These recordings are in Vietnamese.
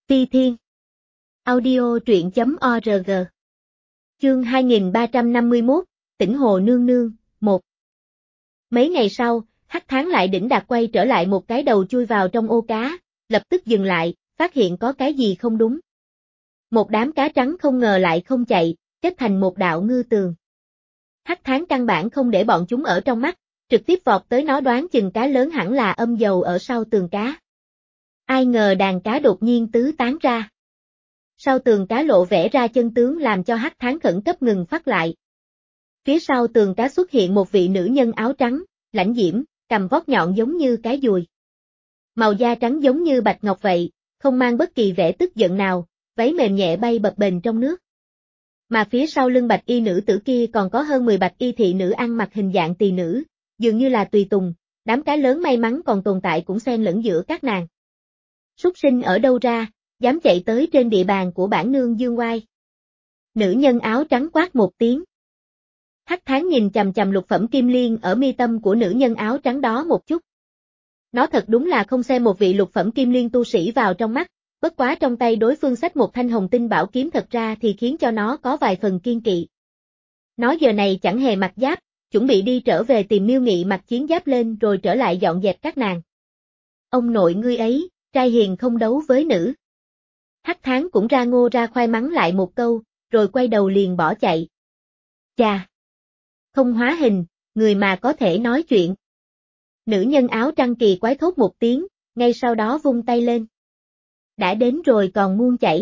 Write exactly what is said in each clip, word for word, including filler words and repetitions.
Phi Thiên. Audio truyện chấm org. Chương hai nghìn ba trăm năm mươi mốt, Tỉnh Hồ Nương Nương, một. Mấy ngày sau, Hắc Thán lại đỉnh đạt quay trở lại một cái đầu chui vào trong ô cá, lập tức dừng lại, phát hiện có cái gì không đúng. Một đám cá trắng không ngờ lại không chạy, kết thành một đạo ngư tường. Hắc Thán căn bản không để bọn chúng ở trong mắt, trực tiếp vọt tới nó đoán chừng cá lớn hẳn là âm dầu ở sau tường cá. Ai ngờ đàn cá đột nhiên tứ tán ra. Sau tường cá lộ vẽ ra chân tướng làm cho Hắc Thán khẩn cấp ngừng phát lại. Phía sau tường cá xuất hiện một vị nữ nhân áo trắng, lãnh diễm, cầm vót nhọn giống như cái dùi. Màu da trắng giống như bạch ngọc vậy, không mang bất kỳ vẻ tức giận nào, váy mềm nhẹ bay bập bềnh trong nước. Mà phía sau lưng bạch y nữ tử kia còn có hơn mười bạch y thị nữ ăn mặc hình dạng tỳ nữ, dường như là tùy tùng, đám cá lớn may mắn còn tồn tại cũng xen lẫn giữa các nàng. Súc sinh ở đâu ra, dám chạy tới trên địa bàn của bản nương Dương Oai. Nữ nhân áo trắng quát một tiếng. Hắc Thán nhìn chằm chằm lục phẩm kim liên ở mi tâm của nữ nhân áo trắng đó một chút. Nó thật đúng là không xem một vị lục phẩm kim liên tu sĩ vào trong mắt, bất quá trong tay đối phương xách một thanh hồng tinh bảo kiếm thật ra thì khiến cho nó có vài phần kiên kỵ. Nó giờ này chẳng hề mặc giáp, chuẩn bị đi trở về tìm Miêu Nghị mặc chiến giáp lên rồi trở lại dọn dẹp các nàng. Ông nội ngươi ấy, trai hiền không đấu với nữ. Hắc Thán cũng ra ngô ra khoai mắng lại một câu, rồi quay đầu liền bỏ chạy. Chà! Không hóa hình, người mà có thể nói chuyện. Nữ nhân áo trăng kỳ quái thốt một tiếng, ngay sau đó vung tay lên. Đã đến rồi còn muôn chạy.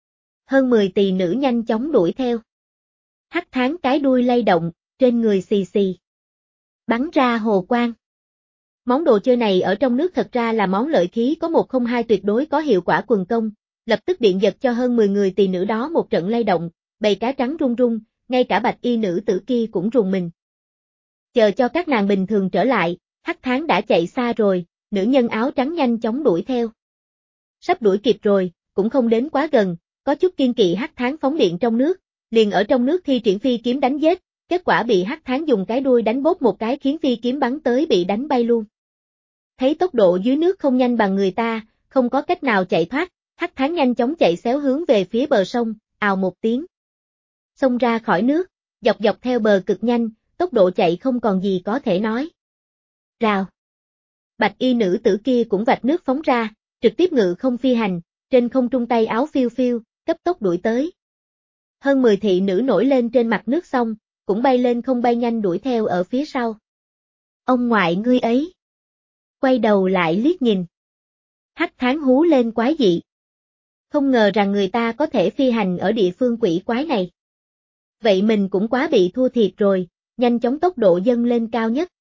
Hơn mười tỳ nữ nhanh chóng đuổi theo. Hắc Thán cái đuôi lay động, trên người xì xì. Bắn ra hồ quang. Món đồ chơi này ở trong nước thật ra là món lợi khí có một không hai tuyệt đối có hiệu quả quần công, lập tức điện giật cho hơn mười người tỳ nữ đó một trận lay động, bầy cá trắng rung rung, ngay cả bạch y nữ tử kia cũng rùng mình. Chờ cho các nàng bình thường trở lại, Hắc Thán đã chạy xa rồi, nữ nhân áo trắng nhanh chóng đuổi theo. Sắp đuổi kịp rồi, cũng không đến quá gần, có chút kiên kỵ Hắc Thán phóng điện trong nước, liền ở trong nước thi triển phi kiếm đánh giết, kết quả bị Hắc Thán dùng cái đuôi đánh bốp một cái khiến phi kiếm bắn tới bị đánh bay luôn. Thấy tốc độ dưới nước không nhanh bằng người ta, không có cách nào chạy thoát, Hắc Thán nhanh chóng chạy xéo hướng về phía bờ sông, ào một tiếng. Xông ra khỏi nước, dọc dọc theo bờ cực nhanh, tốc độ chạy không còn gì có thể nói. Rào. Bạch y nữ tử kia cũng vạch nước phóng ra, trực tiếp ngự không phi hành, trên không trung tay áo phiêu phiêu, cấp tốc đuổi tới. Hơn mười thị nữ nổi lên trên mặt nước xong, cũng bay lên không bay nhanh đuổi theo ở phía sau. Ông ngoại ngươi ấy. Quay đầu lại liếc nhìn. Hắc Thán hú lên quái dị. Không ngờ rằng người ta có thể phi hành ở địa phương quỷ quái này. Vậy mình cũng quá bị thua thiệt rồi, nhanh chóng tốc độ dâng lên cao nhất.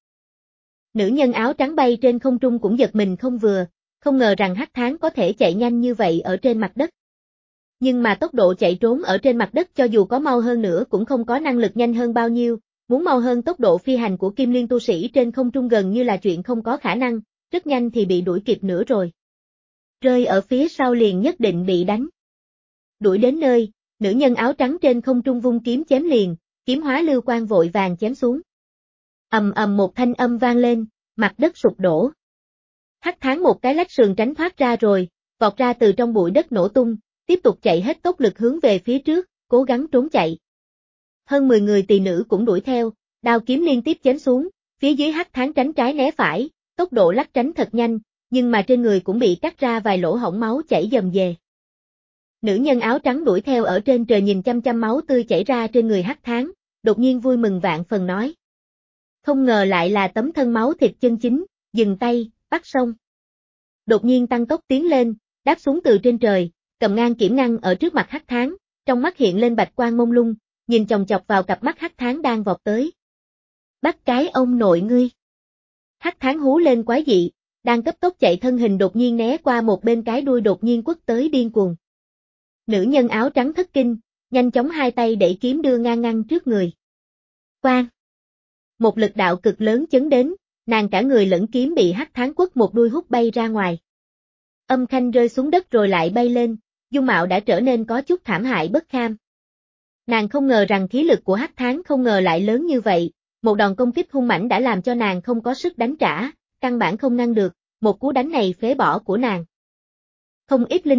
Nữ nhân áo trắng bay trên không trung cũng giật mình không vừa, không ngờ rằng Hắc Thán có thể chạy nhanh như vậy ở trên mặt đất. Nhưng mà tốc độ chạy trốn ở trên mặt đất cho dù có mau hơn nữa cũng không có năng lực nhanh hơn bao nhiêu, muốn mau hơn tốc độ phi hành của Kim Liên tu sĩ trên không trung gần như là chuyện không có khả năng, rất nhanh thì bị đuổi kịp nữa rồi. Rơi ở phía sau liền nhất định bị đánh. Đuổi đến nơi, nữ nhân áo trắng trên không trung vung kiếm chém liền, kiếm hóa lưu quang vội vàng chém xuống. Ầm ầm một thanh âm vang lên, mặt đất sụp đổ. Hắc Thán một cái lách sườn tránh thoát ra rồi, vọt ra từ trong bụi đất nổ tung, tiếp tục chạy hết tốc lực hướng về phía trước, cố gắng trốn chạy. Hơn mười người tỳ nữ cũng đuổi theo, đao kiếm liên tiếp chém xuống, phía dưới Hắc Thán tránh trái né phải, tốc độ lắc tránh thật nhanh, nhưng mà trên người cũng bị cắt ra vài lỗ hổng máu chảy dầm dề. Nữ nhân áo trắng đuổi theo ở trên trời nhìn chăm chăm máu tươi chảy ra trên người Hắc Thán, đột nhiên vui mừng vạn phần nói. Không ngờ lại là tấm thân máu thịt chân chính, dừng tay, bắt sông. Đột nhiên tăng tốc tiến lên, đáp xuống từ trên trời, cầm ngang kiểm ngăn ở trước mặt Hắc Thán, trong mắt hiện lên bạch quang mông lung, nhìn chòng chọc vào cặp mắt Hắc Thán đang vọt tới. Bắt cái ông nội ngươi. Hắc Thán hú lên quái dị, đang cấp tốc chạy thân hình đột nhiên né qua một bên cái đuôi đột nhiên quất tới điên cuồng. Nữ nhân áo trắng thất kinh, nhanh chóng hai tay đẩy kiếm đưa ngang ngăn trước người. Quang! Một lực đạo cực lớn chấn đến, nàng cả người lẫn kiếm bị Hắc Thán quất một đuôi hút bay ra ngoài. Âm thanh rơi xuống đất rồi lại bay lên, dung mạo đã trở nên có chút thảm hại bất kham. Nàng không ngờ rằng khí lực của Hắc Thán không ngờ lại lớn như vậy, một đòn công kích hung mãnh đã làm cho nàng không có sức đánh trả, căn bản không ngăn được, một cú đánh này phế bỏ của nàng. Không ít linh lực,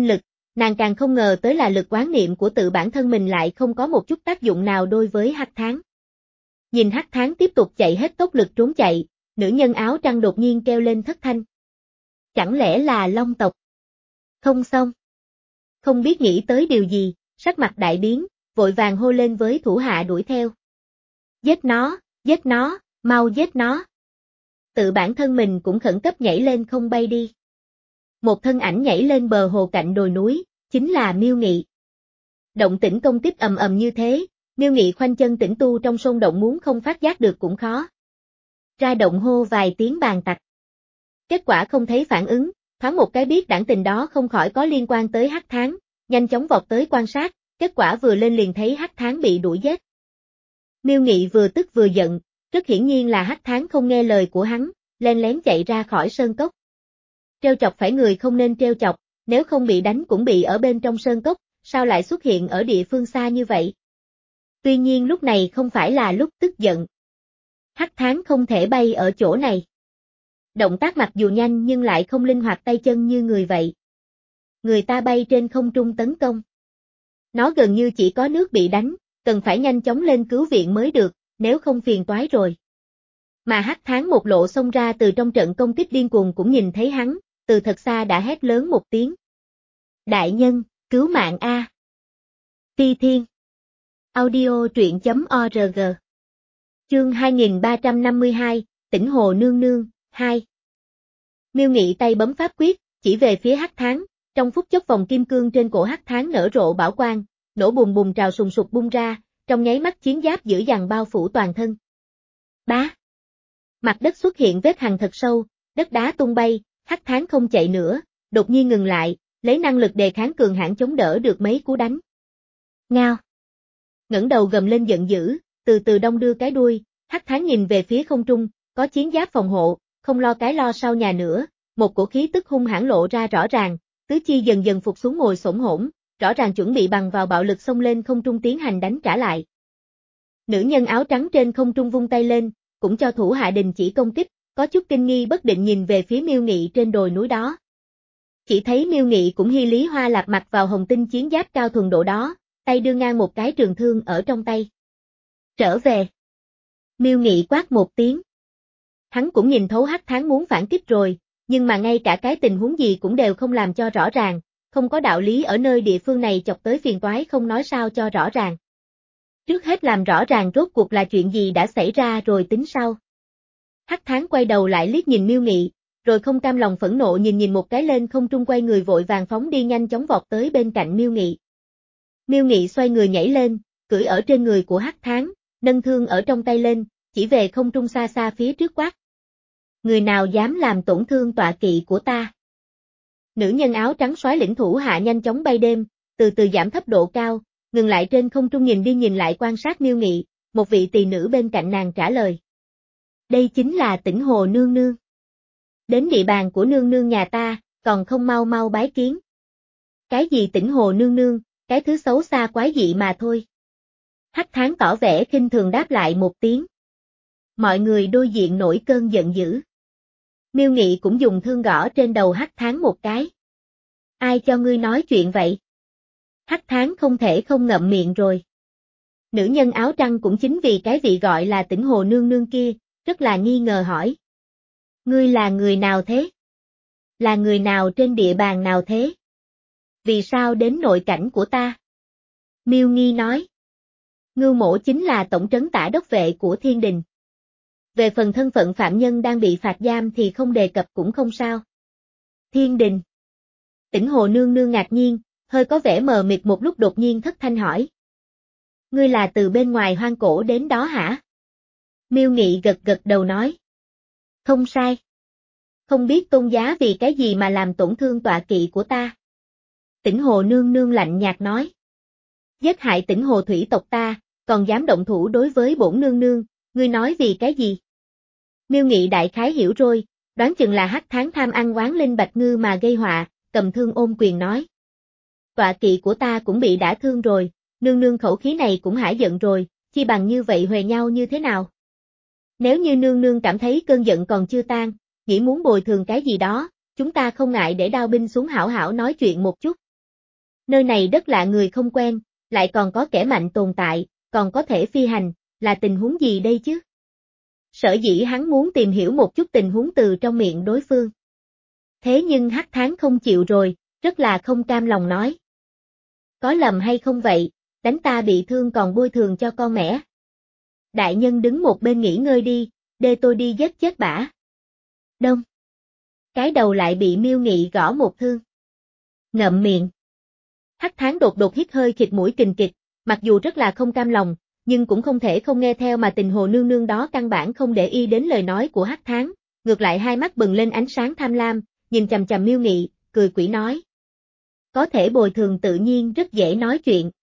nàng càng không ngờ tới là lực oán niệm của tự bản thân mình lại không có một chút tác dụng nào đối với Hắc Tháng. Nhìn Hắc Tháng tiếp tục chạy hết tốc lực trốn chạy, nữ nhân áo trắng đột nhiên kêu lên thất thanh. Chẳng lẽ là Long tộc? Không xong. Không biết nghĩ tới điều gì, sắc mặt đại biến, vội vàng hô lên với thủ hạ đuổi theo. Giết nó, giết nó, mau giết nó. Tự bản thân mình cũng khẩn cấp nhảy lên không bay đi. Một thân ảnh nhảy lên bờ hồ cạnh đồi núi, chính là Miêu Nghị. Động tĩnh công kích ầm ầm như thế, Miêu Nghị khoanh chân tĩnh tu trong sông động muốn không phát giác được cũng khó. Ra động hô vài tiếng bàn tặc. Kết quả không thấy phản ứng, thoáng một cái biết đảng tình đó không khỏi có liên quan tới Hắc Tháng, nhanh chóng vọt tới quan sát, kết quả vừa lên liền thấy Hắc Tháng bị đuổi giết. Miêu Nghị vừa tức vừa giận, rất hiển nhiên là Hắc Tháng không nghe lời của hắn, len lén chạy ra khỏi sơn cốc. Trêu chọc phải người không nên trêu chọc, nếu không bị đánh cũng bị ở bên trong sơn cốc, sao lại xuất hiện ở địa phương xa như vậy? Tuy nhiên lúc này không phải là lúc tức giận. Hắc Tháng không thể bay ở chỗ này. Động tác mặc dù nhanh nhưng lại không linh hoạt tay chân như người vậy. Người ta bay trên không trung tấn công. Nó gần như chỉ có nước bị đánh, cần phải nhanh chóng lên cứu viện mới được, nếu không phiền toái rồi. Mà Hắc Tháng một lộ xông ra từ trong trận công kích điên cuồng cũng nhìn thấy hắn, từ thật xa đã hét lớn một tiếng. Đại nhân, cứu mạng A. Phi Thiên. Audio truyện chấm org. Chương hai nghìn ba trăm năm mươi hai, Tỉnh Hồ Nương Nương, hai. Miêu Nghị tay bấm pháp quyết, chỉ về phía Hắc Tháng, trong phút chốc vòng kim cương trên cổ Hắc Tháng nở rộ bảo quang, nổ bùng bùng trào sùng sục bung ra, trong nháy mắt chiến giáp dữ dằn bao phủ toàn thân. Bá. Mặt đất xuất hiện vết hằn thật sâu, đất đá tung bay, Hắc Tháng không chạy nữa, đột nhiên ngừng lại, lấy năng lực đề kháng cường hãn chống đỡ được mấy cú đánh. Ngao. Ngẩng đầu gầm lên giận dữ, từ từ đong đưa cái đuôi, Hắc Tháng nhìn về phía không trung, có chiến giáp phòng hộ, không lo cái lo sau nhà nữa, một cổ khí tức hung hãn lộ ra rõ ràng, tứ chi dần dần phục xuống ngồi xổm hổn, rõ ràng chuẩn bị bằng vào bạo lực xông lên không trung tiến hành đánh trả lại. Nữ nhân áo trắng trên không trung vung tay lên, cũng cho thủ hạ đình chỉ công kích, có chút kinh nghi bất định nhìn về phía Miêu Nghị trên đồi núi đó. Chỉ thấy Miêu Nghị cũng hy lý hoa lạp mặt vào hồng tinh chiến giáp cao thuần độ đó, tay đưa ngang một cái trường thương ở trong tay. Trở về. Miêu Nghị quát một tiếng. Hắn cũng nhìn thấu Hắc Tháng muốn phản kích rồi, nhưng mà ngay cả cái tình huống gì cũng đều không làm cho rõ ràng, không có đạo lý ở nơi địa phương này chọc tới phiền toái không nói sao cho rõ ràng. Trước hết làm rõ ràng rốt cuộc là chuyện gì đã xảy ra rồi tính sau. Hắc Tháng quay đầu lại liếc nhìn Miêu Nghị, rồi không cam lòng phẫn nộ nhìn nhìn một cái lên không trung quay người vội vàng phóng đi nhanh chóng vọt tới bên cạnh Miêu Nghị. Miêu Nghị xoay người nhảy lên, cưỡi ở trên người của Hắc Tháng, nâng thương ở trong tay lên, chỉ về không trung xa xa phía trước quát. Người nào dám làm tổn thương tọa kỵ của ta? Nữ nhân áo trắng soái lĩnh thủ hạ nhanh chóng bay đêm, từ từ giảm thấp độ cao, ngừng lại trên không trung nhìn đi nhìn lại quan sát Miêu Nghị, một vị tỳ nữ bên cạnh nàng trả lời. Đây chính là Tỉnh Hồ Nương Nương. Đến địa bàn của nương nương nhà ta, còn không mau mau bái kiến. Cái gì Tỉnh Hồ Nương Nương, cái thứ xấu xa quái dị mà thôi. Hắc Tháng tỏ vẻ khinh thường đáp lại một tiếng. Mọi người đối diện nổi cơn giận dữ. Miêu Nghị cũng dùng thương gõ trên đầu Hắc Tháng một cái. Ai cho ngươi nói chuyện vậy? Hắc Tháng không thể không ngậm miệng rồi. Nữ nhân áo trắng cũng chính vì cái vị gọi là Tỉnh Hồ Nương Nương kia, rất là nghi ngờ hỏi. Ngươi là người nào thế? Là người nào trên địa bàn nào thế? Vì sao đến nội cảnh của ta? Miêu Nghi nói. Ngưu Mỗ chính là tổng trấn tả đốc vệ của Thiên Đình. Về phần thân phận phạm nhân đang bị phạt giam thì không đề cập cũng không sao. Thiên Đình. Tỉnh Hồ Nương Nương ngạc nhiên, hơi có vẻ mờ mịt một lúc đột nhiên thất thanh hỏi. Ngươi là từ bên ngoài hoang cổ đến đó hả? Miêu Nghị gật gật đầu nói. Không sai. Không biết tôn giá vì cái gì mà làm tổn thương tọa kỵ của ta. Tỉnh Hồ Nương Nương lạnh nhạt nói. Giết hại Tỉnh Hồ thủy tộc ta, còn dám động thủ đối với bổn nương nương, ngươi nói vì cái gì? Miêu Nghị đại khái hiểu rồi, đoán chừng là Hắc Tháng tham ăn oán linh bạch ngư mà gây họa, cầm thương ôm quyền nói. Tọa kỵ của ta cũng bị đả thương rồi, nương nương khẩu khí này cũng hả giận rồi, chi bằng như vậy huề nhau như thế nào? Nếu như nương nương cảm thấy cơn giận còn chưa tan, nghĩ muốn bồi thường cái gì đó, chúng ta không ngại để đao binh xuống hảo hảo nói chuyện một chút. Nơi này đất lạ người không quen, lại còn có kẻ mạnh tồn tại, còn có thể phi hành, là tình huống gì đây chứ? Sở dĩ hắn muốn tìm hiểu một chút tình huống từ trong miệng đối phương. Thế nhưng Hắc Tháng không chịu rồi, rất là không cam lòng nói. Có lầm hay không vậy, đánh ta bị thương còn bôi thường cho con mẻ. Đại nhân đứng một bên nghỉ ngơi đi, để tôi đi giết chết bả. Đông. Cái đầu lại bị Miêu Nghị gõ một thương. Ngậm miệng. Hắc Tháng đột đột hít hơi khịt mũi kình kịch, mặc dù rất là không cam lòng, nhưng cũng không thể không nghe theo mà Tình Hồ nương nương đó căn bản không để ý đến lời nói của Hắc Tháng, ngược lại hai mắt bừng lên ánh sáng tham lam, nhìn chằm chằm Miêu Nghị, cười quỷ nói. Có thể bồi thường tự nhiên rất dễ nói chuyện.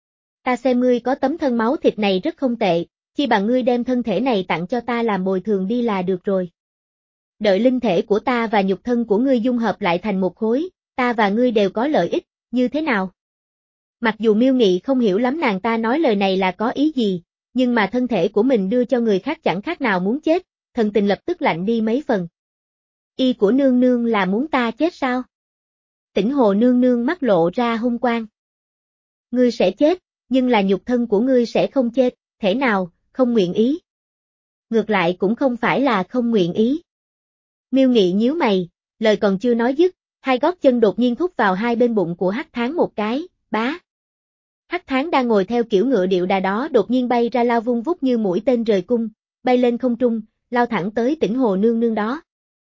Ta xem ngươi có tấm thân máu thịt này rất không tệ, chi bằng ngươi đem thân thể này tặng cho ta làm bồi thường đi là được rồi. Đợi linh thể của ta và nhục thân của ngươi dung hợp lại thành một khối, ta và ngươi đều có lợi ích, như thế nào? Mặc dù Miêu Nghị không hiểu lắm nàng ta nói lời này là có ý gì, nhưng mà thân thể của mình đưa cho người khác chẳng khác nào muốn chết, thần tình lập tức lạnh đi mấy phần. Y của nương nương là muốn ta chết sao? Tỉnh Hồ nương nương mắt lộ ra hung quang. Ngươi sẽ chết, nhưng là nhục thân của ngươi sẽ không chết, thể nào, không nguyện ý. Ngược lại cũng không phải là không nguyện ý. Miêu Nghị nhíu mày, lời còn chưa nói dứt, hai gót chân đột nhiên thúc vào hai bên bụng của Hắc Tháng một cái, bá. Hắc Tháng đang ngồi theo kiểu ngựa điệu đà đó đột nhiên bay ra lao vung vút như mũi tên rời cung, bay lên không trung, lao thẳng tới Tỉnh Hồ nương nương đó.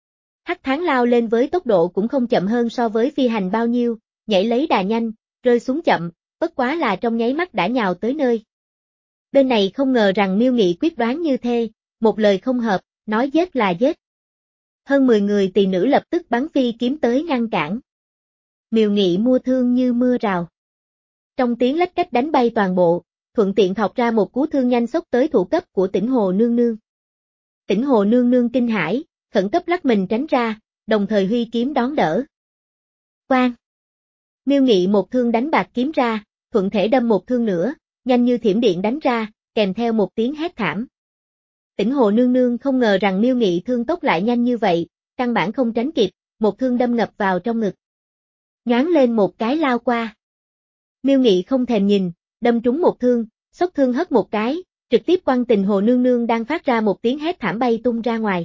Hắc Tháng lao lên với tốc độ cũng không chậm hơn so với phi hành bao nhiêu, nhảy lấy đà nhanh, rơi xuống chậm, bất quá là trong nháy mắt đã nhào tới nơi. Bên này không ngờ rằng Miêu Nghị quyết đoán như thế, một lời không hợp, nói giết là giết. Hơn mười người tỳ nữ lập tức bắn phi kiếm tới ngăn cản. Miêu Nghị mua thương như mưa rào. Trong tiếng lách cách đánh bay toàn bộ, thuận tiện thọc ra một cú thương nhanh xốc tới thủ cấp của Tỉnh Hồ nương nương. Tỉnh Hồ nương nương kinh hãi, khẩn cấp lắc mình tránh ra, đồng thời huy kiếm đón đỡ. Quang! Miêu Nghị một thương đánh bạc kiếm ra, thuận thể đâm một thương nữa, nhanh như thiểm điện đánh ra, kèm theo một tiếng hét thảm. Tỉnh Hồ nương nương không ngờ rằng Miêu Nghị thương tốc lại nhanh như vậy, căn bản không tránh kịp, một thương đâm ngập vào trong ngực. Nhoáng lên một cái lao qua. Miêu Nghị không thèm nhìn, đâm trúng một thương, xốc thương hất một cái, trực tiếp quăng Tình Hồ nương nương đang phát ra một tiếng hét thảm bay tung ra ngoài.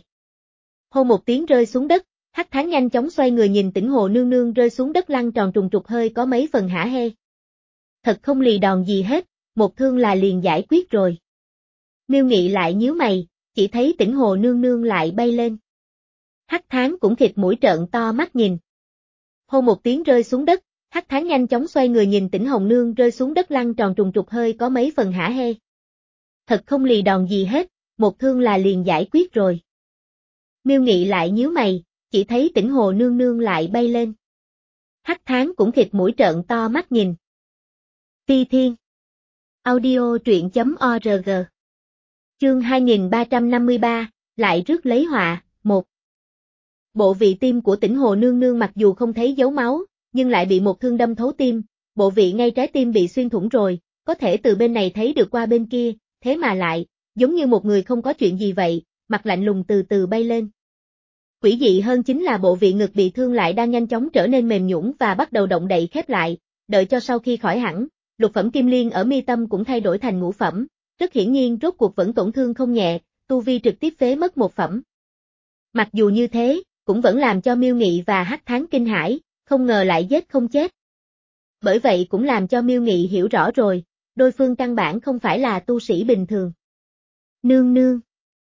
Hô một tiếng rơi xuống đất, Hắc Tháng nhanh chóng xoay người nhìn Tỉnh Hồ nương nương rơi xuống đất lăn tròn trùng trục hơi có mấy phần hả hê. Thật không lì đòn gì hết, một thương là liền giải quyết rồi. Miêu Nghị lại nhíu mày, chỉ thấy Tỉnh Hồ nương nương lại bay lên. Hắc Tháng cũng khịt mũi trợn to mắt nhìn. Hô một tiếng rơi xuống đất, Hắc Tháng nhanh chóng xoay người nhìn Tỉnh Hồng nương rơi xuống đất lăn tròn trùng trục hơi có mấy phần hả hê. Thật không lì đòn gì hết, một thương là liền giải quyết rồi. Miêu Nghị lại nhíu mày, chỉ thấy Tỉnh Hồ nương nương lại bay lên. Hắc Tháng cũng khịt mũi trợn to mắt nhìn. Phi Thiên. Audio truyện chấm org. Chương hai nghìn ba trăm năm mươi ba, lại rước lấy họa, một. Bộ vị tim của Tỉnh Hồ nương nương mặc dù không thấy dấu máu, nhưng lại bị một thương đâm thấu tim, bộ vị ngay trái tim bị xuyên thủng rồi, có thể từ bên này thấy được qua bên kia, thế mà lại, giống như một người không có chuyện gì vậy, mặt lạnh lùng từ từ bay lên. Quỷ dị hơn chính là bộ vị ngực bị thương lại đang nhanh chóng trở nên mềm nhũn và bắt đầu động đậy khép lại, đợi cho sau khi khỏi hẳn, lục phẩm kim liên ở mi tâm cũng thay đổi thành ngũ phẩm, rất hiển nhiên rốt cuộc vẫn tổn thương không nhẹ, tu vi trực tiếp phế mất một phẩm. Mặc dù như thế, cũng vẫn làm cho Miêu Nghị và Hắc Tháng kinh hãi, không ngờ lại giết không chết. Bởi vậy cũng làm cho Miêu Nghị hiểu rõ rồi, đối phương căn bản không phải là tu sĩ bình thường. Nương nương.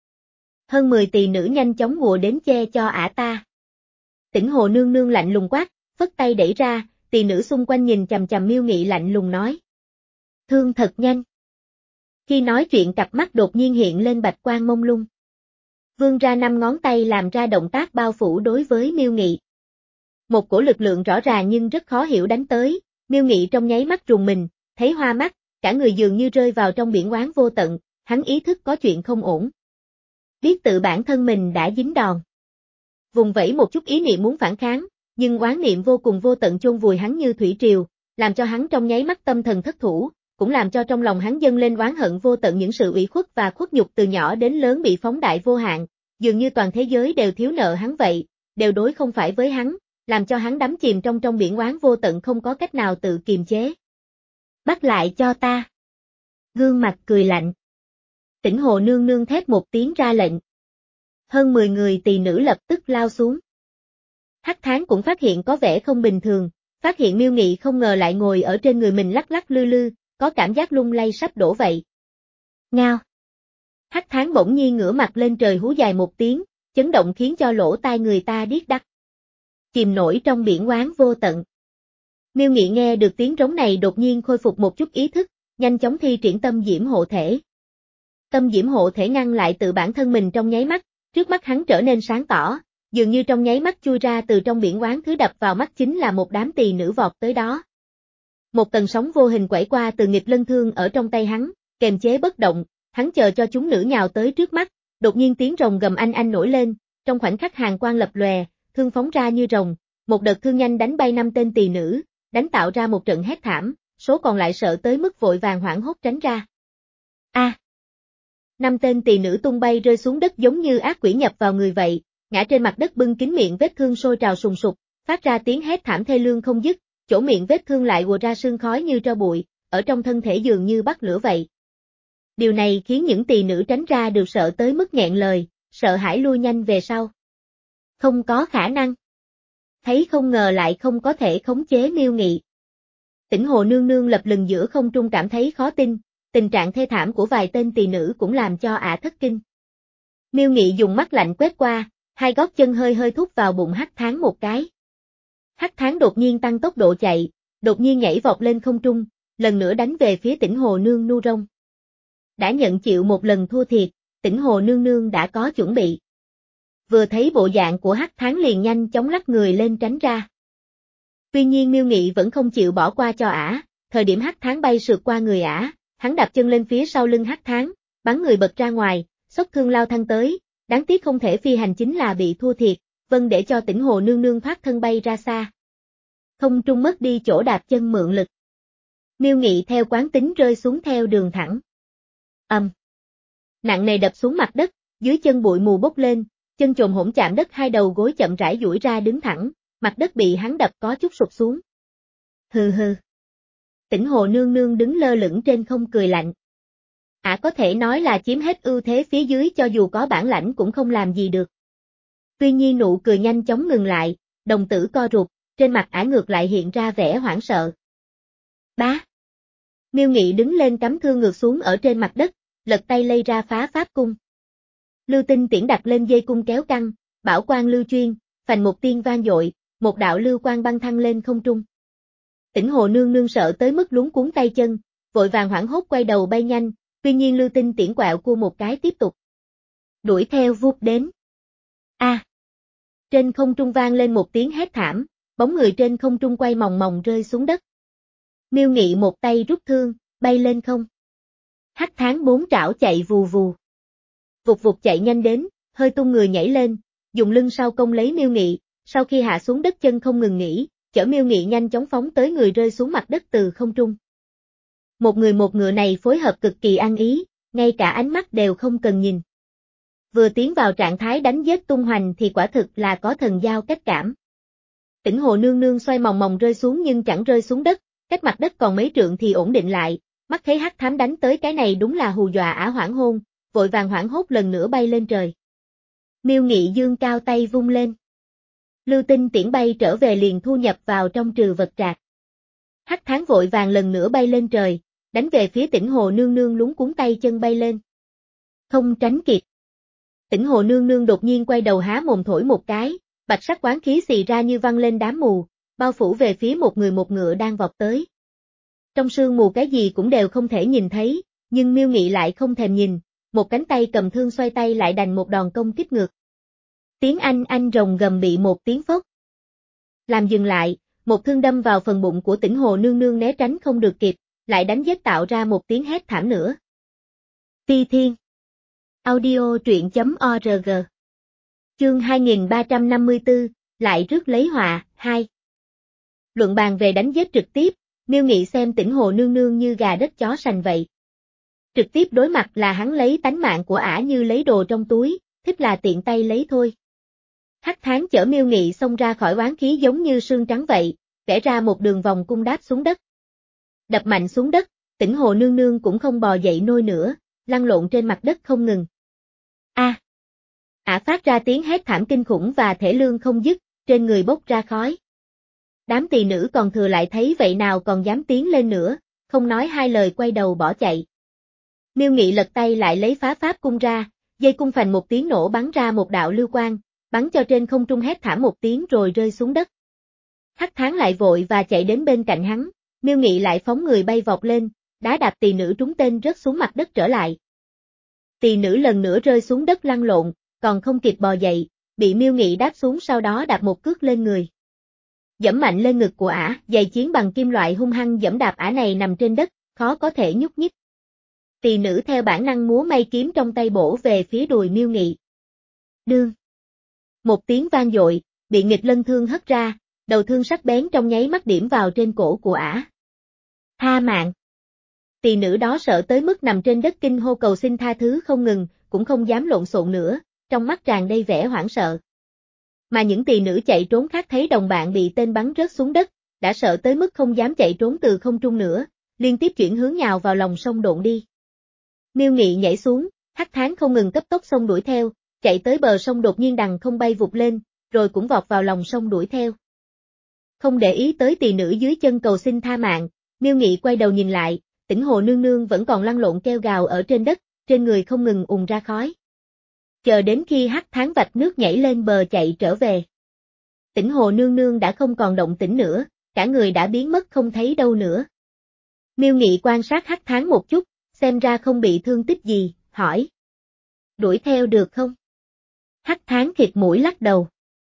Hơn mười tỳ nữ nhanh chóng ùa đến che cho ả ta. Tỉnh Hồ nương nương lạnh lùng quát, phất tay đẩy ra, tỳ nữ xung quanh nhìn chằm chằm Miêu Nghị lạnh lùng nói. Thương thật nhanh. Khi nói chuyện cặp mắt đột nhiên hiện lên bạch quang mông lung. Vươn ra năm ngón tay làm ra động tác bao phủ đối với Miêu Nghị. Một cổ lực lượng rõ ràng nhưng rất khó hiểu đánh tới, Miêu Nghị trong nháy mắt rùng mình, thấy hoa mắt, cả người dường như rơi vào trong biển oán vô tận, hắn ý thức có chuyện không ổn. Biết tự bản thân mình đã dính đòn. Vùng vẫy một chút ý niệm muốn phản kháng, nhưng oán niệm vô cùng vô tận chôn vùi hắn như thủy triều, làm cho hắn trong nháy mắt tâm thần thất thủ, cũng làm cho trong lòng hắn dâng lên oán hận vô tận những sự ủy khuất và khuất nhục từ nhỏ đến lớn bị phóng đại vô hạn, dường như toàn thế giới đều thiếu nợ hắn vậy, đều đối không phải với hắn, làm cho hắn đắm chìm trong trong biển oán vô tận không có cách nào tự kiềm chế. Bắt lại cho ta. Gương mặt cười lạnh. Tỉnh Hồ nương nương thét một tiếng ra lệnh. Hơn mười người tỳ nữ lập tức lao xuống. Hắc Thán cũng phát hiện có vẻ không bình thường, phát hiện Miêu Nghị không ngờ lại ngồi ở trên người mình lắc lắc lư lư, có cảm giác lung lay sắp đổ vậy. Ngao. Hắc Thán bỗng nhiên ngửa mặt lên trời hú dài một tiếng, chấn động khiến cho lỗ tai người ta điếc đắc. Chìm nổi trong biển oán vô tận. Miêu Nghị nghe được tiếng trống này đột nhiên khôi phục một chút ý thức, nhanh chóng thi triển tâm diễm hộ thể. Tâm diễm hộ thể ngăn lại tự bản thân mình trong nháy mắt, trước mắt hắn trở nên sáng tỏ, dường như trong nháy mắt chui ra từ trong biển oán, thứ đập vào mắt chính là một đám tỳ nữ vọt tới đó. Một tầng sóng vô hình quẩy qua từ nghịch lân thương ở trong tay hắn, kềm chế bất động, hắn chờ cho chúng nữ nhào tới trước mắt, đột nhiên tiếng rồng gầm anh anh nổi lên, trong khoảnh khắc hàn quang lập lòe, thương phóng ra như rồng, một đợt thương nhanh đánh bay năm tên tỳ nữ, đánh tạo ra một trận hét thảm, số còn lại sợ tới mức vội vàng hoảng hốt tránh ra. A! À, năm tên tỳ nữ tung bay rơi xuống đất giống như ác quỷ nhập vào người vậy, ngã trên mặt đất bưng kín miệng vết thương sôi trào sùng sục, phát ra tiếng hét thảm thê lương không dứt, chỗ miệng vết thương lại ùa ra sương khói như tro bụi, ở trong thân thể dường như bắt lửa vậy. Điều này khiến những tỳ nữ tránh ra đều sợ tới mức nghẹn lời, sợ hãi lui nhanh về sau. Không có khả năng. Thấy không ngờ lại không có thể khống chế Miêu Nghị. Tỉnh Hồ nương nương lập lừng giữa không trung cảm thấy khó tin, tình trạng thê thảm của vài tên tỳ nữ cũng làm cho ả thất kinh. Miêu Nghị dùng mắt lạnh quét qua, hai gót chân hơi hơi thúc vào bụng Hắc Thán một cái. Hắc Thán đột nhiên tăng tốc độ chạy, đột nhiên nhảy vọt lên không trung, lần nữa đánh về phía Tỉnh Hồ nương nu rông. Đã nhận chịu một lần thua thiệt, Tỉnh Hồ nương nương đã có chuẩn bị. Vừa thấy bộ dạng của Hắc Thán liền nhanh chóng lắc người lên tránh ra. Tuy nhiên Miêu Nghị vẫn không chịu bỏ qua cho ả, thời điểm Hắc Thán bay sượt qua người ả, hắn đạp chân lên phía sau lưng Hắc Thán, bắn người bật ra ngoài, xốc thương lao thăng tới, đáng tiếc không thể phi hành chính là bị thua thiệt, vâng để cho Tỉnh Hồ nương nương thoát thân bay ra xa. Không trung mất đi chỗ đạp chân mượn lực. Miêu Nghị theo quán tính rơi xuống theo đường thẳng. Ầm. Um. Nặng nề đập xuống mặt đất, dưới chân bụi mù bốc lên, chân chồn hỗn chạm đất, hai đầu gối chậm rãi duỗi ra đứng thẳng, mặt đất bị hắn đập có chút sụp xuống. Hừ hừ. Tỉnh Hồ nương nương đứng lơ lửng trên không cười lạnh. Ả có thể nói là chiếm hết ưu thế phía dưới, cho dù có bản lãnh cũng không làm gì được. Tuy nhiên nụ cười nhanh chóng ngừng lại, đồng tử co rụt, trên mặt ả ngược lại hiện ra vẻ hoảng sợ. Bá. Miêu Nghị đứng lên cắm thương ngược xuống ở trên mặt đất, lật tay lay ra phá pháp cung. Lưu Tinh tiễn đặt lên dây cung kéo căng, bảo quang lưu chuyên, phành một tiếng vang dội, một đạo lưu quang băng thăng lên không trung. Tỉnh Hồ nương nương sợ tới mức luống cuống tay chân, vội vàng hoảng hốt quay đầu bay nhanh, tuy nhiên Lưu Tinh tiễn quẹo cua một cái tiếp tục đuổi theo vút đến. A! À. Trên không trung vang lên một tiếng hét thảm, bóng người trên không trung quay mòng mòng rơi xuống đất. Miêu Nghị một tay rút thương, bay lên không. Hắc Thán bốn trảo chạy vù vù. Vụt vụt chạy nhanh đến, hơi tung người nhảy lên, dùng lưng sau công lấy Miêu Nghị, sau khi hạ xuống đất chân không ngừng nghỉ, chở Miêu Nghị nhanh chóng phóng tới người rơi xuống mặt đất từ không trung. Một người một ngựa này phối hợp cực kỳ ăn ý, ngay cả ánh mắt đều không cần nhìn. Vừa tiến vào trạng thái đánh giết tung hoành thì quả thực là có thần giao cách cảm. Tỉnh Hồ nương nương xoay mòng mòng rơi xuống nhưng chẳng rơi xuống đất, cách mặt đất còn mấy trượng thì ổn định lại, mắt thấy Hắc Thám đánh tới cái này đúng là hù dọa ả hoảng hôn, vội vàng hoảng hốt lần nữa bay lên trời. Miêu Nghị dương cao tay vung lên. Lưu Tinh tiễn bay trở về liền thu nhập vào trong trừ vật trạc. Hắc Thán vội vàng lần nữa bay lên trời, đánh về phía Tỉnh Hồ nương nương luống cuống tay chân bay lên. Không tránh kịp. Tỉnh Hồ nương nương đột nhiên quay đầu há mồm thổi một cái, bạch sắc quán khí xì ra như văng lên đám mù, bao phủ về phía một người một ngựa đang vọt tới. Trong sương mù cái gì cũng đều không thể nhìn thấy, nhưng Miêu Nghị lại không thèm nhìn, một cánh tay cầm thương xoay tay lại đành một đòn công kích ngược. Tiếng anh anh rồng gầm bị một tiếng phốc làm dừng lại, một thương đâm vào phần bụng của Tỉnh Hồ nương nương né tránh không được kịp, lại đánh giết tạo ra một tiếng hét thảm nữa. Phi Thiên Audio truyện chấm org Chương hai nghìn ba trăm năm mươi tư, lại rước lấy họa, hai. Luận bàn về đánh giết trực tiếp, Miêu Nghị xem Tỉnh Hồ nương nương như gà đất chó sành vậy. Trực tiếp đối mặt là hắn lấy tánh mạng của ả như lấy đồ trong túi, thích là tiện tay lấy thôi. Hắc Tháng chở Miêu Nghị xông ra khỏi oán khí giống như sương trắng vậy, vẽ ra một đường vòng cung đáp xuống đất. Đập mạnh xuống đất, Tỉnh Hồ Nương Nương cũng không bò dậy nôi nữa, lăn lộn trên mặt đất không ngừng. A! Ả phát ra tiếng hét thảm kinh khủng và thể lương không dứt, trên người bốc ra khói. Đám tỳ nữ còn thừa lại thấy vậy nào còn dám tiến lên nữa, không nói hai lời quay đầu bỏ chạy. Miêu Nghị lật tay lại lấy phá pháp cung ra, dây cung phành một tiếng nổ bắn ra một đạo lưu quang, bắn cho trên không trung hét thảm một tiếng rồi rơi xuống đất. Hắc Tháng lại vội và chạy đến bên cạnh hắn, Miêu Nghị lại phóng người bay vọt lên, đá đạp tỳ nữ trúng tên rớt xuống mặt đất trở lại. Tỳ nữ lần nữa rơi xuống đất lăn lộn, còn không kịp bò dậy, bị Miêu Nghị đáp xuống sau đó đạp một cước lên người. Giẫm mạnh lên ngực của ả, giày chiến bằng kim loại hung hăng giẫm đạp ả này nằm trên đất, khó có thể nhúc nhích. Tỳ nữ theo bản năng múa may kiếm trong tay bổ về phía đùi Miêu Nghị. Đương. Một tiếng vang dội, bị nghịch lân thương hất ra, đầu thương sắc bén trong nháy mắt điểm vào trên cổ của ả. Tha mạng. Tỳ nữ đó sợ tới mức nằm trên đất kinh hô cầu xin tha thứ không ngừng, cũng không dám lộn xộn nữa, trong mắt tràn đầy vẻ hoảng sợ. Mà những tỳ nữ chạy trốn khác thấy đồng bạn bị tên bắn rớt xuống đất, đã sợ tới mức không dám chạy trốn từ không trung nữa, liên tiếp chuyển hướng nhào vào lòng sông độn đi. Miêu Nghị nhảy xuống, Hắc Tháng không ngừng cấp tốc sông đuổi theo, chạy tới bờ sông đột nhiên đằng không bay vụt lên, rồi cũng vọt vào lòng sông đuổi theo. Không để ý tới tỳ nữ dưới chân cầu xin tha mạng, Miêu Nghị quay đầu nhìn lại, Tỉnh Hồ Nương Nương vẫn còn lăn lộn kêu gào ở trên đất, trên người không ngừng ùn ra khói. Chờ đến khi Hắc Tháng vạch nước nhảy lên bờ chạy trở về. Tỉnh Hồ Nương Nương đã không còn động tĩnh nữa, cả người đã biến mất không thấy đâu nữa. Miêu Nghị quan sát Hắc Tháng một chút, xem ra không bị thương tích gì, hỏi. Đuổi theo được không? Hắc Tháng khịt mũi lắc đầu.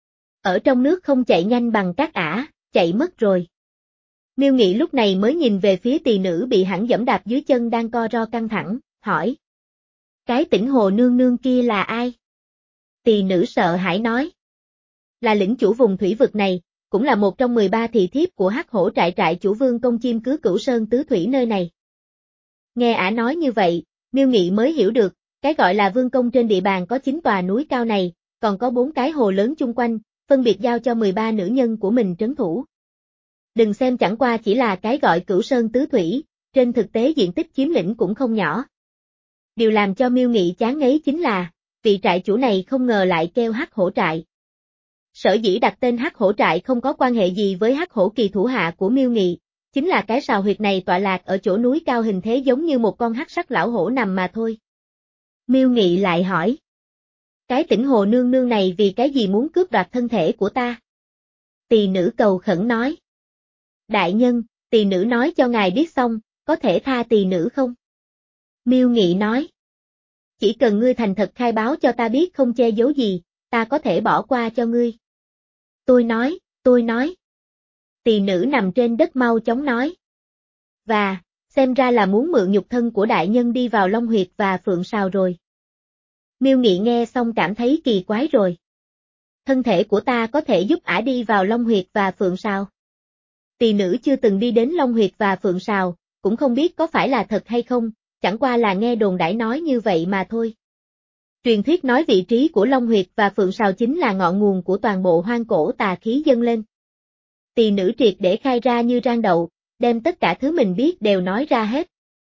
Ở trong nước không chạy nhanh bằng các ả, chạy mất rồi. Miêu Nghị lúc này mới nhìn về phía tỳ nữ bị hẳn giẫm đạp dưới chân đang co ro căng thẳng, hỏi. Cái Tỉnh Hồ Nương Nương kia là ai? Tỳ nữ sợ hãi nói. Là lĩnh chủ vùng thủy vực này, cũng là một trong mười ba thị thiếp của Hắc Hổ trại trại chủ Vương Công Chiêm cứ Cửu Sơn tứ thủy nơi này. Nghe ả nói như vậy, Miêu Nghị mới hiểu được, cái gọi là vương công trên địa bàn có chín tòa núi cao này, còn có bốn cái hồ lớn chung quanh, phân biệt giao cho mười ba nữ nhân của mình trấn thủ. Đừng xem chẳng qua chỉ là cái gọi Cửu Sơn tứ thủy, trên thực tế diện tích chiếm lĩnh cũng không nhỏ. Điều làm cho Miêu Nghị chán ngấy chính là, vị trại chủ này không ngờ lại kêu Hắc Hổ trại. Sở dĩ đặt tên Hắc Hổ trại không có quan hệ gì với Hắc Hổ kỳ thủ hạ của Miêu Nghị, chính là cái sào huyệt này tọa lạc ở chỗ núi cao hình thế giống như một con hắc sắc lão hổ nằm mà thôi. Miêu Nghị lại hỏi. Cái Tỉnh Hồ Nương Nương này vì cái gì muốn cướp đoạt thân thể của ta? Tỳ nữ cầu khẩn nói. Đại nhân, tỳ nữ nói cho ngài biết xong, có thể tha tỳ nữ không? Miêu Nghị nói. Chỉ cần ngươi thành thật khai báo cho ta biết không che giấu gì, ta có thể bỏ qua cho ngươi. Tôi nói, tôi nói. Tỳ nữ nằm trên đất mau chóng nói. Và, xem ra là muốn mượn nhục thân của đại nhân đi vào Long Huyệt và Phượng Sào rồi. Miêu Nghị nghe xong cảm thấy kỳ quái rồi. Thân thể của ta có thể giúp ả đi vào Long Huyệt và Phượng Sào. Tỳ nữ chưa từng đi đến Long Huyệt và Phượng Sào, cũng không biết có phải là thật hay không, chẳng qua là nghe đồn đãi nói như vậy mà thôi. Truyền thuyết nói vị trí của Long Huyệt và Phượng Sào chính là ngọn nguồn của toàn bộ hoang cổ tà khí dâng lên. Tỳ nữ triệt để khai ra như rang đậu, đem tất cả thứ mình biết đều nói ra hết.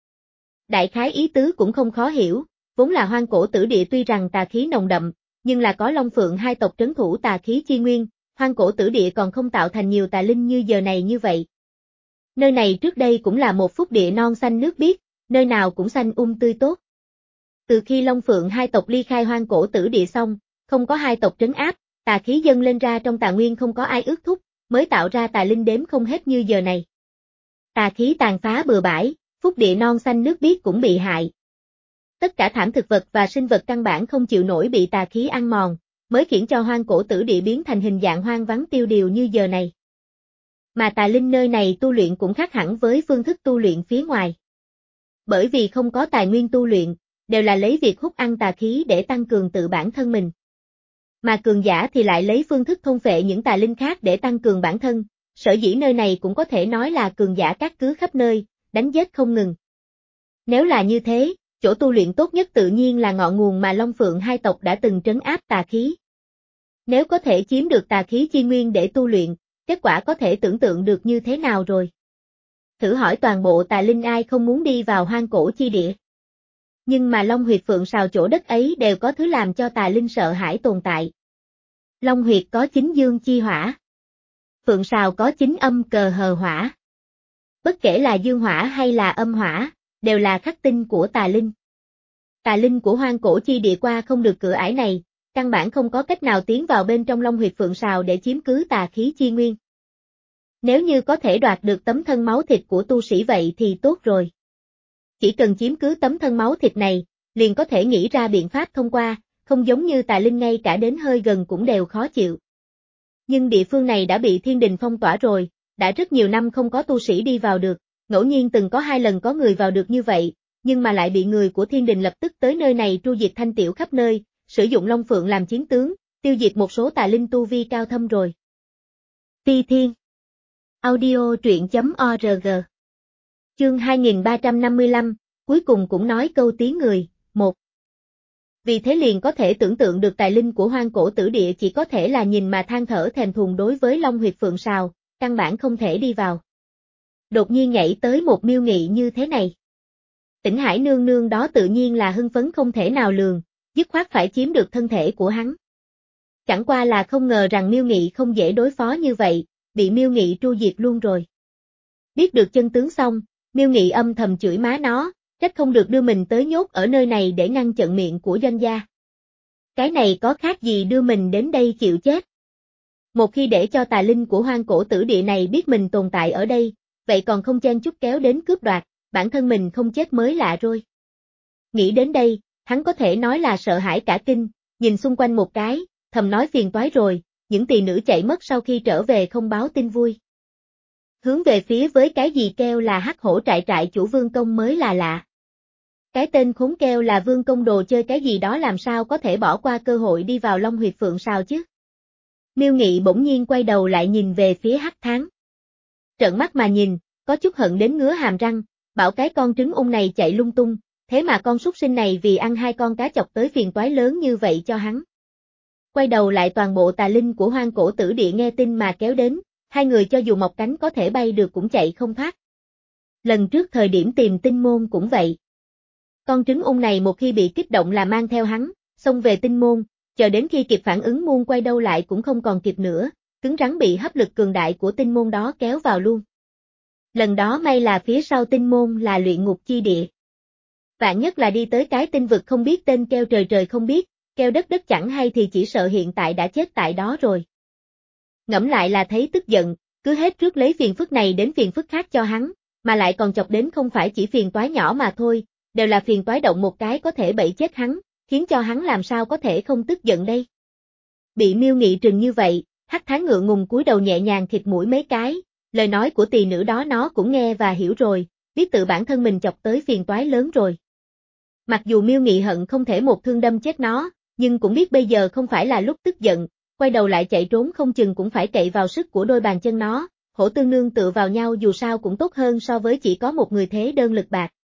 Đại khái ý tứ cũng không khó hiểu, vốn là hoang cổ tử địa tuy rằng tà khí nồng đậm, nhưng là có Long Phượng hai tộc trấn thủ tà khí chi nguyên, hoang cổ tử địa còn không tạo thành nhiều tà linh như giờ này như vậy. Nơi này trước đây cũng là một phúc địa non xanh nước biếc, nơi nào cũng xanh um tươi tốt. Từ khi Long Phượng hai tộc ly khai hoang cổ tử địa xong, không có hai tộc trấn áp, tà khí dâng lên ra trong tà nguyên không có ai ước thúc, mới tạo ra tà linh đếm không hết như giờ này. Tà khí tàn phá bừa bãi, phúc địa non xanh nước biếc cũng bị hại. Tất cả thảm thực vật và sinh vật căn bản không chịu nổi bị tà khí ăn mòn, mới khiến cho hoang cổ tử địa biến thành hình dạng hoang vắng tiêu điều như giờ này. Mà tà linh nơi này tu luyện cũng khác hẳn với phương thức tu luyện phía ngoài. Bởi vì không có tài nguyên tu luyện, đều là lấy việc hút ăn tà khí để tăng cường tự bản thân mình. Mà cường giả thì lại lấy phương thức thôn phệ những tà linh khác để tăng cường bản thân, sở dĩ nơi này cũng có thể nói là cường giả cát cứ khắp nơi, đánh giết không ngừng. Nếu là như thế, chỗ tu luyện tốt nhất tự nhiên là ngọn nguồn mà Long Phượng hai tộc đã từng trấn áp tà khí. Nếu có thể chiếm được tà khí chi nguyên để tu luyện, kết quả có thể tưởng tượng được như thế nào rồi. Thử hỏi toàn bộ tà linh ai không muốn đi vào hoang cổ chi địa. Nhưng mà Long Huyệt Phượng Sào chỗ đất ấy đều có thứ làm cho tà linh sợ hãi tồn tại. Long Huyệt có chính dương chi hỏa. Phượng Sào có chính âm cờ hờ hỏa. Bất kể là dương hỏa hay là âm hỏa, đều là khắc tinh của tà linh. Tà linh của hoang cổ chi địa qua không được cửa ải này, căn bản không có cách nào tiến vào bên trong Long Huyệt Phượng Sào để chiếm cứ tà khí chi nguyên. Nếu như có thể đoạt được tấm thân máu thịt của tu sĩ vậy thì tốt rồi. Chỉ cần chiếm cứ tấm thân máu thịt này, liền có thể nghĩ ra biện pháp thông qua, không giống như tà linh ngay cả đến hơi gần cũng đều khó chịu. Nhưng địa phương này đã bị thiên đình phong tỏa rồi, đã rất nhiều năm không có tu sĩ đi vào được, ngẫu nhiên từng có hai lần có người vào được như vậy, nhưng mà lại bị người của thiên đình lập tức tới nơi này tru diệt thanh tiểu khắp nơi, sử dụng Long Phượng làm chiến tướng, tiêu diệt một số tà linh tu vi cao thâm rồi. Phi Thiên Audio truyện chấm org Chương hai nghìn ba trăm năm mươi lăm, cuối cùng cũng nói câu tiếng người, một. Vì thế liền có thể tưởng tượng được tài linh của hoang cổ tử địa chỉ có thể là nhìn mà than thở thèm thuồng đối với Long Huyệt Phượng Sào, căn bản không thể đi vào. Đột nhiên nhảy tới một miêu nghị như thế này. Tỉnh Hải nương nương đó tự nhiên là hưng phấn không thể nào lường, dứt khoát phải chiếm được thân thể của hắn. Chẳng qua là không ngờ rằng miêu nghị không dễ đối phó như vậy, bị miêu nghị tru diệt luôn rồi. Biết được chân tướng xong, miêu nghị âm thầm chửi má nó, trách không được đưa mình tới nhốt ở nơi này để ngăn chặn miệng của doanh gia. Cái này có khác gì đưa mình đến đây chịu chết. Một khi để cho tà linh của hoang cổ tử địa này biết mình tồn tại ở đây, vậy còn không chen chút kéo đến cướp đoạt, bản thân mình không chết mới lạ rồi. Nghĩ đến đây, hắn có thể nói là sợ hãi cả kinh, nhìn xung quanh một cái, thầm nói phiền toái rồi, những tỳ nữ chạy mất sau khi trở về không báo tin vui. Hướng về phía với cái gì kêu là hắc hổ trại trại chủ Vương Công mới là lạ. Cái tên khốn kêu là Vương Công đồ chơi cái gì đó làm sao có thể bỏ qua cơ hội đi vào Long Huyệt Phượng Sào chứ. Miêu Nghị bỗng nhiên quay đầu lại nhìn về phía Hắc Tháng. Trợn mắt mà nhìn, có chút hận đến ngứa hàm răng, bảo cái con trứng ung này chạy lung tung, thế mà con súc sinh này vì ăn hai con cá chọc tới phiền toái lớn như vậy cho hắn. Quay đầu lại toàn bộ tà linh của hoang cổ tử địa nghe tin mà kéo đến, hai người cho dù mọc cánh có thể bay được cũng chạy không thoát. Lần trước thời điểm tìm tinh môn cũng vậy. Con trứng ung này một khi bị kích động là mang theo hắn, xông về tinh môn, chờ đến khi kịp phản ứng muôn quay đâu lại cũng không còn kịp nữa, cứng rắn bị hấp lực cường đại của tinh môn đó kéo vào luôn. Lần đó may là phía sau tinh môn là luyện ngục chi địa. Vạn nhất là đi tới cái tinh vực không biết tên kêu trời trời không biết, kêu đất đất chẳng hay thì chỉ sợ hiện tại đã chết tại đó rồi. Ngẫm lại là thấy tức giận, cứ hết trước lấy phiền phức này đến phiền phức khác cho hắn, mà lại còn chọc đến không phải chỉ phiền toái nhỏ mà thôi, đều là phiền toái động một cái có thể bẫy chết hắn, khiến cho hắn làm sao có thể không tức giận đây. Bị Miêu Nghị trừng như vậy, Hắc Tháng ngượng ngùng cúi đầu nhẹ nhàng thịt mũi mấy cái, lời nói của tỳ nữ đó nó cũng nghe và hiểu rồi, biết tự bản thân mình chọc tới phiền toái lớn rồi. Mặc dù Miêu Nghị hận không thể một thương đâm chết nó, nhưng cũng biết bây giờ không phải là lúc tức giận, quay đầu lại chạy trốn không chừng cũng phải cậy vào sức của đôi bàn chân nó, hổ tương nương tựa vào nhau dù sao cũng tốt hơn so với chỉ có một người thế đơn lực bạc.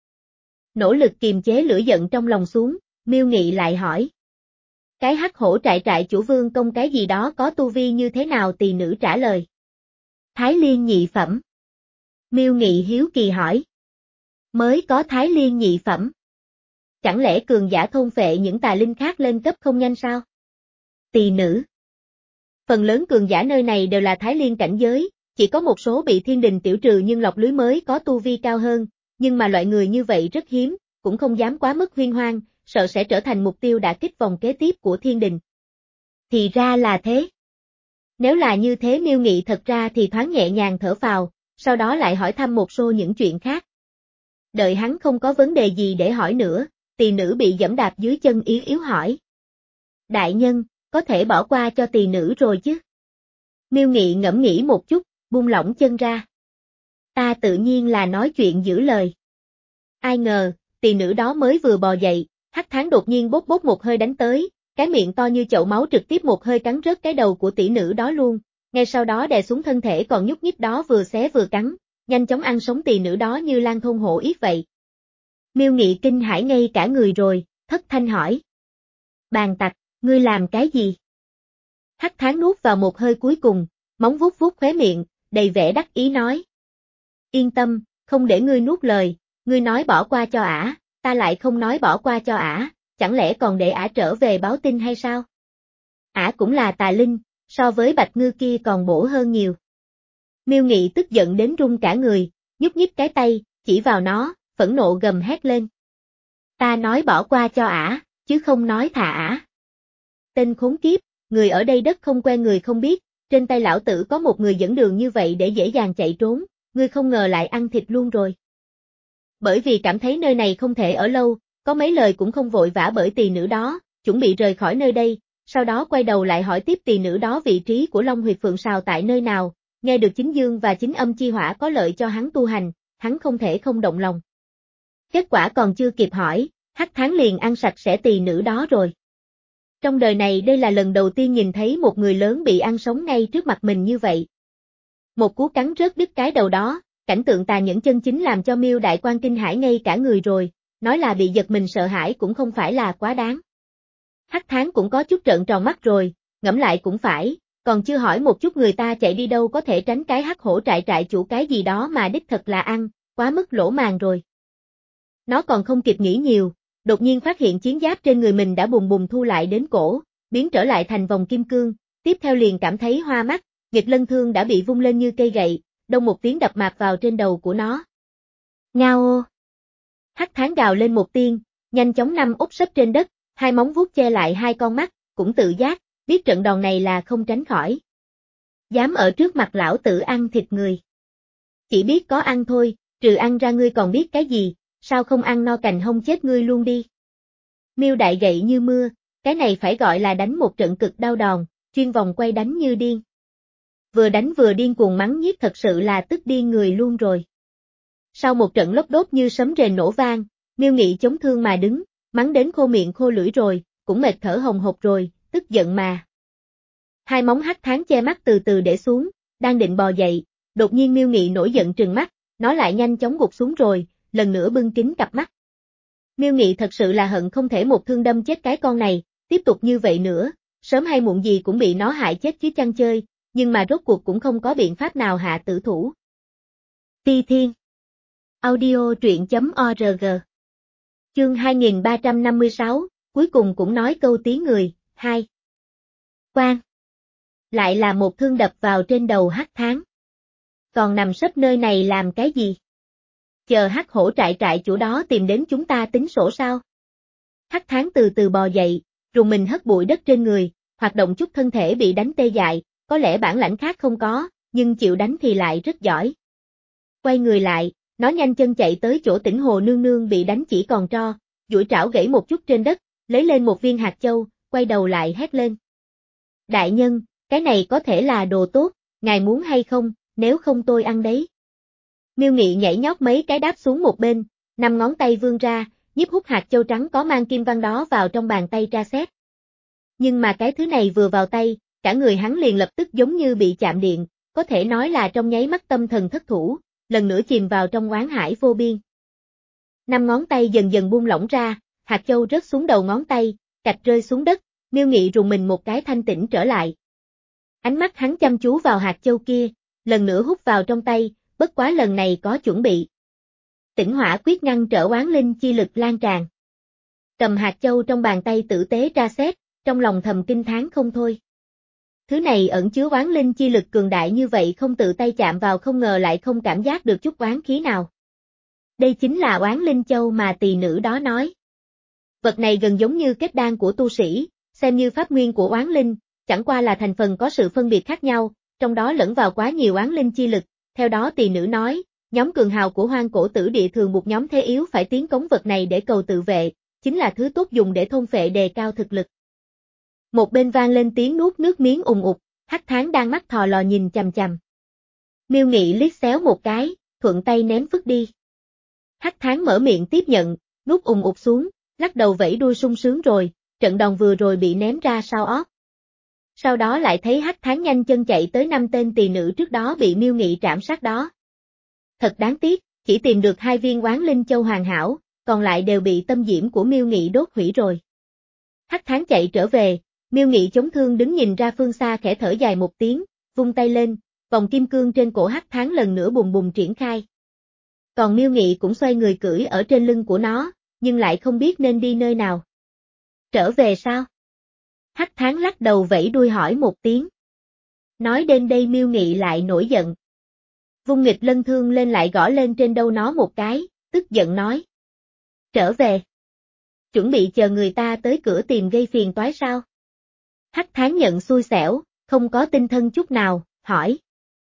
Nỗ lực kiềm chế lửa giận trong lòng xuống, Miêu Nghị lại hỏi. Cái hắc hổ trại trại chủ Vương Công cái gì đó có tu vi như thế nào tỳ nữ trả lời. Thái Liên nhị phẩm. Miêu Nghị hiếu kỳ hỏi. Mới có Thái Liên nhị phẩm. Chẳng lẽ cường giả thôn phệ những tà linh khác lên cấp không nhanh sao? Tỳ nữ. Phần lớn cường giả nơi này đều là Thái Liên cảnh giới, chỉ có một số bị thiên đình tiểu trừ nhưng lọc lưới mới có tu vi cao hơn, nhưng mà loại người như vậy rất hiếm, cũng không dám quá mức huyên hoang, sợ sẽ trở thành mục tiêu đả kích vòng kế tiếp của thiên đình. Thì ra là thế. Nếu là như thế Miêu Nghị thật ra thì thoáng nhẹ nhàng thở phào, sau đó lại hỏi thăm một số những chuyện khác. Đợi hắn không có vấn đề gì để hỏi nữa, tỳ nữ bị giẫm đạp dưới chân yếu yếu hỏi. Đại nhân, có thể bỏ qua cho tỳ nữ rồi chứ? Miêu Nghị ngẫm nghĩ một chút, buông lỏng chân ra. Ta tự nhiên là nói chuyện giữ lời. Ai ngờ, tỳ nữ đó mới vừa bò dậy, Hắc Tháng đột nhiên bốc bốc một hơi đánh tới, cái miệng to như chậu máu trực tiếp một hơi cắn rớt cái đầu của tỷ nữ đó luôn, ngay sau đó đè xuống thân thể còn nhúc nhích đó vừa xé vừa cắn, nhanh chóng ăn sống tỳ nữ đó như lang thôn hổ yết vậy. Miêu Nghị kinh hãi ngây cả người rồi, thất thanh hỏi. Bàn tặc, ngươi làm cái gì? Hắc Tháng nuốt vào một hơi cuối cùng, móng vuốt vuốt khóe miệng, đầy vẻ đắc ý nói. Yên tâm, không để ngươi nuốt lời, ngươi nói bỏ qua cho ả, ta lại không nói bỏ qua cho ả, chẳng lẽ còn để ả trở về báo tin hay sao? Ả cũng là tà linh, so với Bạch Ngư kia còn bổ hơn nhiều. Miêu Nghị tức giận đến run cả người, nhúc nhích cái tay, chỉ vào nó, phẫn nộ gầm hét lên. Ta nói bỏ qua cho ả, chứ không nói thà ả. Tên khốn kiếp, người ở đây đất không quen người không biết, trên tay lão tử có một người dẫn đường như vậy để dễ dàng chạy trốn, ngươi không ngờ lại ăn thịt luôn rồi. Bởi vì cảm thấy nơi này không thể ở lâu, có mấy lời cũng không vội vã bởi tỳ nữ đó, chuẩn bị rời khỏi nơi đây, sau đó quay đầu lại hỏi tiếp tỳ nữ đó vị trí của Long Huyệt Phượng Sào tại nơi nào, nghe được chính dương và chính âm chi hỏa có lợi cho hắn tu hành, hắn không thể không động lòng. Kết quả còn chưa kịp hỏi, Hắc Tháng liền ăn sạch sẽ tỳ nữ đó rồi. Trong đời này đây là lần đầu tiên nhìn thấy một người lớn bị ăn sống ngay trước mặt mình như vậy. Một cú cắn rớt đứt cái đầu đó, cảnh tượng tàn nhẫn chân chính làm cho Miêu Đại Quan kinh hãi ngay cả người rồi, nói là bị giật mình sợ hãi cũng không phải là quá đáng. Hắc Tháng cũng có chút trợn tròn mắt rồi, ngẫm lại cũng phải, còn chưa hỏi một chút người ta chạy đi đâu có thể tránh cái hắc hổ trại trại chủ cái gì đó mà đích thật là ăn, quá mức lỗ màng rồi. Nó còn không kịp nghĩ nhiều, đột nhiên phát hiện chiến giáp trên người mình đã bùng bùng thu lại đến cổ, biến trở lại thành vòng kim cương, tiếp theo liền cảm thấy hoa mắt, nghịch lân thương đã bị vung lên như cây gậy, đông một tiếng đập mạc vào trên đầu của nó. Ngao ô! Hắc Tháng gào lên một tiếng, nhanh chóng nằm úp sấp trên đất, hai móng vuốt che lại hai con mắt, cũng tự giác, biết trận đòn này là không tránh khỏi. Dám ở trước mặt lão tử ăn thịt người. Chỉ biết có ăn thôi, trừ ăn ra ngươi còn biết cái gì, sao không ăn no cành hông chết ngươi luôn đi. Miêu Đại gậy như mưa, cái này phải gọi là đánh một trận cực đau đòn, chuyên vòng quay đánh như điên. Vừa đánh vừa điên cuồng mắng nhiếc thật sự là tức điên người luôn rồi. Sau một trận lốc đốt như sấm rền nổ vang, Miêu Nghị chống thương mà đứng, mắng đến khô miệng khô lưỡi rồi, cũng mệt thở hồng hộc rồi, tức giận mà. Hai móng Hắc Tháng che mắt từ từ để xuống, đang định bò dậy, đột nhiên Miêu Nghị nổi giận trừng mắt, nó lại nhanh chóng gục xuống rồi, lần nữa bưng kín cặp mắt. Miêu Nghị thật sự là hận không thể một thương đâm chết cái con này, tiếp tục như vậy nữa, sớm hay muộn gì cũng bị nó hại chết chứ chăng chơi, nhưng mà rốt cuộc cũng không có biện pháp nào hạ tử thủ. Ti Thiên Audio truyện chấm org Chương hai nghìn ba trăm năm mươi sáu, cuối cùng cũng nói câu tiếng người, hai. Quan. Lại là một thương đập vào trên đầu Hắc Tháng. Còn nằm sấp nơi này làm cái gì? Chờ Hắc Hổ trại trại chủ đó tìm đến chúng ta tính sổ sao? Hắc Tháng từ từ bò dậy, rùng mình hất bụi đất trên người, hoạt động chút thân thể bị đánh tê dại, có lẽ bản lãnh khác không có, nhưng chịu đánh thì lại rất giỏi. Quay người lại, nó nhanh chân chạy tới chỗ Tĩnh Hồ nương nương bị đánh chỉ còn tro, duỗi trảo gãy một chút trên đất, lấy lên một viên hạt châu, quay đầu lại hét lên. Đại nhân, cái này có thể là đồ tốt, ngài muốn hay không, nếu không tôi ăn đấy. Miêu Nghị nhảy nhót mấy cái đáp xuống một bên, năm ngón tay vươn ra, nhíp hút hạt châu trắng có mang kim văn đó vào trong bàn tay tra xét. Nhưng mà cái thứ này vừa vào tay, cả người hắn liền lập tức giống như bị chạm điện, có thể nói là trong nháy mắt tâm thần thất thủ, lần nữa chìm vào trong oán hải vô biên. Năm ngón tay dần dần buông lỏng ra, hạt châu rớt xuống đầu ngón tay, cạch rơi xuống đất, Miêu Nghị rùng mình một cái thanh tĩnh trở lại. Ánh mắt hắn chăm chú vào hạt châu kia, lần nữa hút vào trong tay, bất quá lần này có chuẩn bị. Tĩnh Hỏa quyết ngăn trở oán linh chi lực lan tràn. Cầm hạt châu trong bàn tay tử tế tra xét, trong lòng thầm kinh thán không thôi. Thứ này ẩn chứa oán linh chi lực cường đại như vậy không tự tay chạm vào không ngờ lại không cảm giác được chút oán khí nào. Đây chính là oán linh châu mà tỳ nữ đó nói. Vật này gần giống như kết đan của tu sĩ, xem như pháp nguyên của oán linh, chẳng qua là thành phần có sự phân biệt khác nhau, trong đó lẫn vào quá nhiều oán linh chi lực, theo đó tỳ nữ nói, nhóm cường hào của hoang cổ tử địa thường một nhóm thế yếu phải tiến cống vật này để cầu tự vệ, chính là thứ tốt dùng để thôn phệ đề cao thực lực. Một bên vang lên tiếng nuốt nước miếng ùng ục, Hắc Tháng đang mắt thò lò nhìn chằm chằm. Miêu Nghị liếc xéo một cái, thuận tay ném vứt đi. Hắc Tháng mở miệng tiếp nhận, nuốt ùng ục xuống, lắc đầu vẫy đuôi sung sướng rồi, trận đòn vừa rồi bị ném ra sau ót. Sau đó lại thấy Hắc Tháng nhanh chân chạy tới năm tên tỳ nữ trước đó bị Miêu Nghị trảm sát đó. Thật đáng tiếc, chỉ tìm được hai viên oán linh châu hoàn hảo, còn lại đều bị tâm diễm của Miêu Nghị đốt hủy rồi. Hắc Tháng chạy trở về, Miêu Nghị chống thương đứng nhìn ra phương xa khẽ thở dài một tiếng, vung tay lên, vòng kim cương trên cổ Hắc Thán lần nữa bùng bùng triển khai. Còn Miêu Nghị cũng xoay người cưỡi ở trên lưng của nó, nhưng lại không biết nên đi nơi nào. Trở về sao? Hắc Thán lắc đầu vẫy đuôi hỏi một tiếng. Nói đến đây Miêu Nghị lại nổi giận. Vung nghịch lân thương lên lại gõ lên trên đầu nó một cái, tức giận nói. Trở về. Chuẩn bị chờ người ta tới cửa tìm gây phiền toái sao? Hắc Thán nhận xui xẻo, không có tinh thần chút nào, hỏi.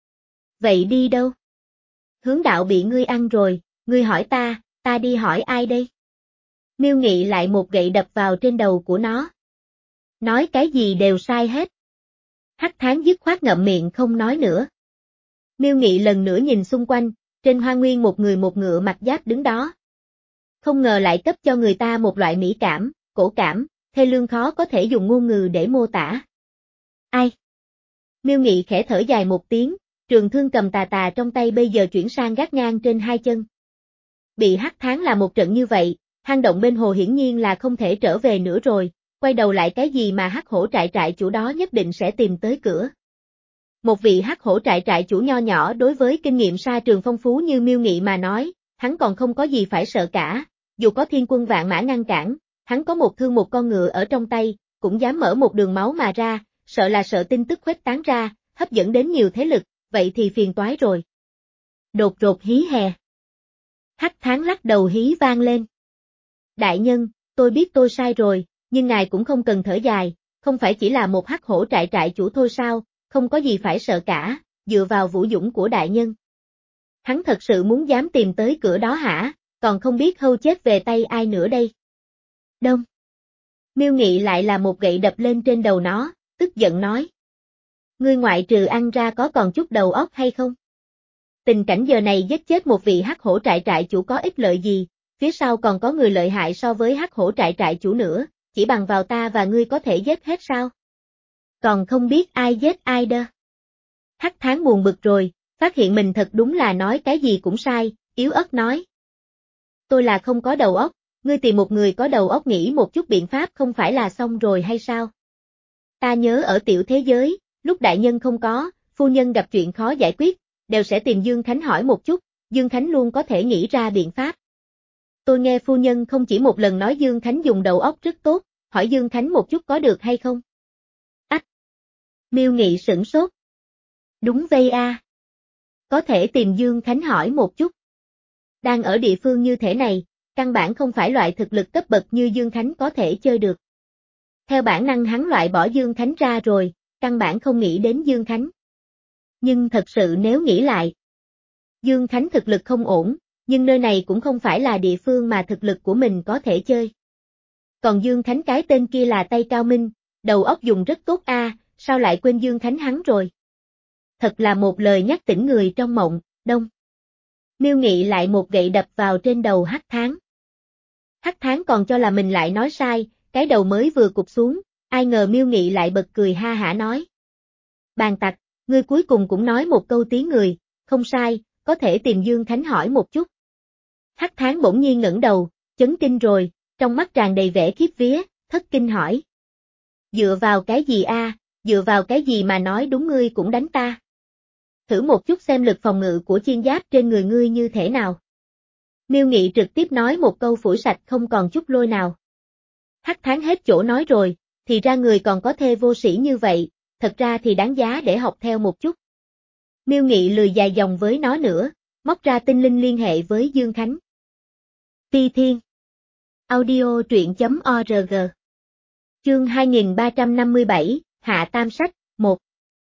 Vậy đi đâu? Hướng đạo bị ngươi ăn rồi, ngươi hỏi ta, ta đi hỏi ai đây? Miêu Nghị lại một gậy đập vào trên đầu của nó. Nói cái gì đều sai hết. Hắc Thán dứt khoát ngậm miệng không nói nữa. Miêu Nghị lần nữa nhìn xung quanh, trên hoa nguyên một người một ngựa mặc giáp đứng đó. Không ngờ lại cấp cho người ta một loại mỹ cảm, cổ cảm, thê lương khó có thể dùng ngôn ngữ để mô tả. Ai? Miêu Nghị khẽ thở dài một tiếng, trường thương cầm tà tà trong tay bây giờ chuyển sang gác ngang trên hai chân. Bị Hắc Thán là một trận như vậy, hang động bên hồ hiển nhiên là không thể trở về nữa rồi, quay đầu lại cái gì mà Hắc Hổ trại trại chủ đó nhất định sẽ tìm tới cửa. Một vị Hắc Hổ trại trại chủ nho nhỏ đối với kinh nghiệm sa trường phong phú như Miêu Nghị mà nói, hắn còn không có gì phải sợ cả, dù có thiên quân vạn mã ngăn cản, hắn có một thương một con ngựa ở trong tay, cũng dám mở một đường máu mà ra, sợ là sợ tin tức khuếch tán ra, hấp dẫn đến nhiều thế lực, vậy thì phiền toái rồi. Đột rột hí hè. Hắc Thán lắc đầu hí vang lên. Đại nhân, tôi biết tôi sai rồi, nhưng ngài cũng không cần thở dài, không phải chỉ là một Hắc Hổ trại trại chủ thôi sao, không có gì phải sợ cả, dựa vào vũ dũng của đại nhân. Hắn thật sự muốn dám tìm tới cửa đó hả, còn không biết hâu chết về tay ai nữa đây. Đông. Miêu Nghị lại là một gậy đập lên trên đầu nó, tức giận nói. Ngươi ngoại trừ ăn ra có còn chút đầu óc hay không? Tình cảnh giờ này giết chết một vị Hắc Hổ trại trại chủ có ích lợi gì, phía sau còn có người lợi hại so với Hắc Hổ trại trại chủ nữa, chỉ bằng vào ta và ngươi có thể giết hết sao? Còn không biết ai giết ai đơ. Hắc Thán buồn bực rồi, phát hiện mình thật đúng là nói cái gì cũng sai, yếu ớt nói. Tôi là không có đầu óc, ngươi tìm một người có đầu óc nghĩ một chút biện pháp không phải là xong rồi hay sao? Ta nhớ ở tiểu thế giới, lúc đại nhân không có, phu nhân gặp chuyện khó giải quyết, đều sẽ tìm Dương Khánh hỏi một chút, Dương Khánh luôn có thể nghĩ ra biện pháp. Tôi nghe phu nhân không chỉ một lần nói Dương Khánh dùng đầu óc rất tốt, hỏi Dương Khánh một chút có được hay không? Ách! Miêu Nghị sửng sốt. Đúng vậy a. Có thể tìm Dương Khánh hỏi một chút. Đang ở địa phương như thế này, căn bản không phải loại thực lực cấp bậc như Dương Khánh có thể chơi được. Theo bản năng hắn loại bỏ Dương Khánh ra rồi, căn bản không nghĩ đến Dương Khánh. Nhưng thật sự nếu nghĩ lại, Dương Khánh thực lực không ổn, nhưng nơi này cũng không phải là địa phương mà thực lực của mình có thể chơi. Còn Dương Khánh cái tên kia là Tay Cao Minh, đầu óc dùng rất tốt a, sao lại quên Dương Khánh hắn rồi? Thật là một lời nhắc tỉnh người trong mộng, đông. Miêu Nghị lại một gậy đập vào trên đầu Hắc Thán. Hắc Thán còn cho là mình lại nói sai, cái đầu mới vừa cụp xuống, ai ngờ Miêu Nghị lại bật cười ha hả nói. Bàn tặc, ngươi cuối cùng cũng nói một câu tiếng người, không sai, có thể tìm Dương Khánh hỏi một chút. Hắc Thán bỗng nhiên ngẩng đầu, chấn kinh rồi, trong mắt tràn đầy vẻ khiếp vía, thất kinh hỏi. Dựa vào cái gì a? Dựa vào cái gì mà nói đúng ngươi cũng đánh ta? Thử một chút xem lực phòng ngự của chiên giáp trên người ngươi như thế nào. Miêu Nghị trực tiếp nói một câu phủi sạch không còn chút lôi nào. Hắc Thán hết chỗ nói rồi, thì ra người còn có thê vô sĩ như vậy, thật ra thì đáng giá để học theo một chút. Miêu Nghị lười dài dòng với nó nữa, móc ra tinh linh liên hệ với Dương Khánh. Phi Thiên Audio truyện.org Chương hai nghìn ba trăm năm mươi bảy, Hạ Tam Sách, một.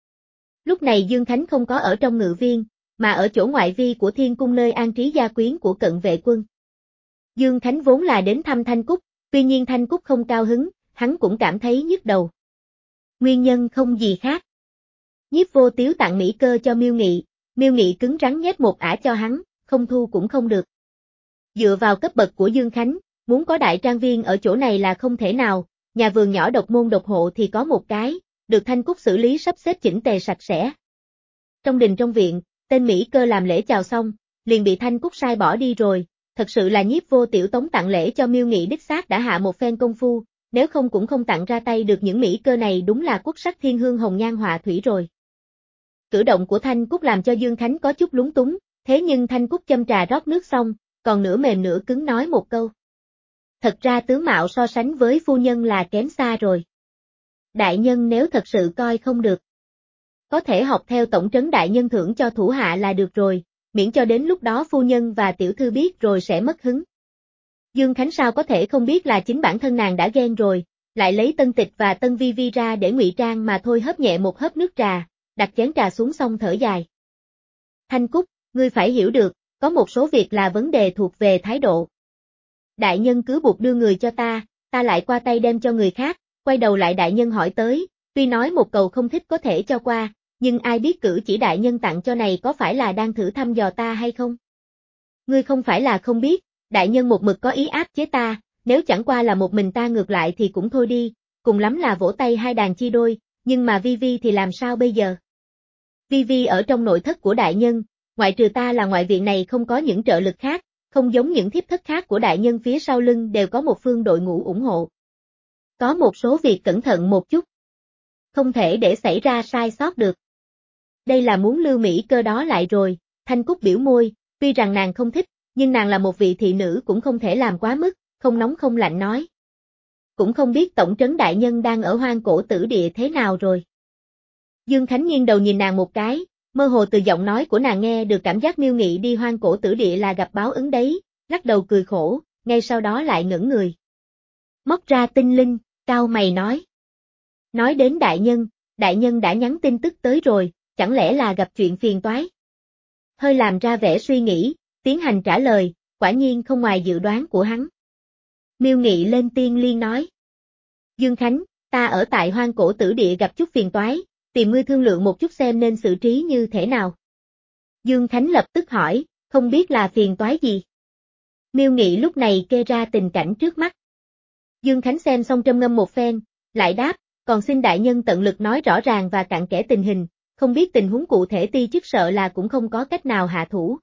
Lúc này Dương Khánh không có ở trong ngự viên, mà ở chỗ ngoại vi của thiên cung nơi an trí gia quyến của cận vệ quân. Dương Khánh vốn là đến thăm Thanh Cúc, tuy nhiên Thanh Cúc không cao hứng, hắn cũng cảm thấy nhức đầu. Nguyên nhân không gì khác. Nhiếp Vô Tiếu tặng mỹ cơ cho Miêu Nghị, Miêu Nghị cứng rắn nhét một ả cho hắn, không thu cũng không được. Dựa vào cấp bậc của Dương Khánh, muốn có đại trang viên ở chỗ này là không thể nào, nhà vườn nhỏ độc môn độc hộ thì có một cái, được Thanh Cúc xử lý sắp xếp chỉnh tề sạch sẽ. Trong đình trong viện, tên mỹ cơ làm lễ chào xong, liền bị Thanh Cúc sai bỏ đi rồi, thật sự là Nhiếp Vô Tiểu tống tặng lễ cho Miêu Nghị đích xác đã hạ một phen công phu, nếu không cũng không tặng ra tay được những mỹ cơ này, đúng là quốc sắc thiên hương hồng nhan họa thủy rồi. Cử động của Thanh Cúc làm cho Dương Khánh có chút lúng túng, thế nhưng Thanh Cúc châm trà rót nước xong, còn nửa mềm nửa cứng nói một câu. Thật ra tướng mạo so sánh với phu nhân là kém xa rồi. Đại nhân nếu thật sự coi không được, có thể học theo tổng trấn đại nhân thưởng cho thủ hạ là được rồi, miễn cho đến lúc đó phu nhân và tiểu thư biết rồi sẽ mất hứng. Dương Khánh sao có thể không biết là chính bản thân nàng đã ghen rồi, lại lấy Tân Tịch và Tân Vi Vi ra để ngụy trang mà thôi. Hớp nhẹ một hớp nước trà, đặt chén trà xuống xong thở dài. Thanh Cúc, ngươi phải hiểu được, có một số việc là vấn đề thuộc về thái độ. Đại nhân cứ buộc đưa người cho ta, ta lại qua tay đem cho người khác, quay đầu lại đại nhân hỏi tới, tuy nói một cầu không thích có thể cho qua, nhưng ai biết cử chỉ đại nhân tặng cho này có phải là đang thử thăm dò ta hay không? Ngươi không phải là không biết, đại nhân một mực có ý áp chế ta, nếu chẳng qua là một mình ta ngược lại thì cũng thôi đi, cùng lắm là vỗ tay hai đàn chia đôi, nhưng mà Vi Vi thì làm sao bây giờ? Vi Vi ở trong nội thất của đại nhân, ngoại trừ ta là ngoại viện này không có những trợ lực khác, không giống những thiếp thất khác của đại nhân, phía sau lưng đều có một phương đội ngũ ủng hộ. Có một số việc cẩn thận một chút, không thể để xảy ra sai sót được. Đây là muốn lưu mỹ cơ đó lại rồi. Thanh Cúc biểu môi, tuy rằng nàng không thích, nhưng nàng là một vị thị nữ cũng không thể làm quá mức, không nóng không lạnh nói. Cũng không biết tổng trấn đại nhân đang ở Hoang Cổ Tử Địa thế nào rồi. Dương Khánh nghiêng đầu nhìn nàng một cái, mơ hồ từ giọng nói của nàng nghe được cảm giác Miêu Nghị đi Hoang Cổ Tử Địa là gặp báo ứng đấy, lắc đầu cười khổ, ngay sau đó lại ngẩng người. Móc ra tinh linh, cau mày nói. Nói đến đại nhân, đại nhân đã nhắn tin tức tới rồi, chẳng lẽ là gặp chuyện phiền toái? Hơi làm ra vẻ suy nghĩ, tiến hành trả lời, quả nhiên không ngoài dự đoán của hắn. Miêu Nghị lên tiên liên nói. Dương Khánh, ta ở tại Hoang Cổ Tử Địa gặp chút phiền toái, tìm ngươi thương lượng một chút xem nên xử trí như thế nào. Dương Khánh lập tức hỏi, không biết là phiền toái gì? Miêu Nghị lúc này kê ra tình cảnh trước mắt. Dương Khánh xem xong trầm ngâm một phen, lại đáp, còn xin đại nhân tận lực nói rõ ràng và cặn kẽ tình hình, không biết tình huống cụ thể ti chức sợ là cũng không có cách nào hạ thủ.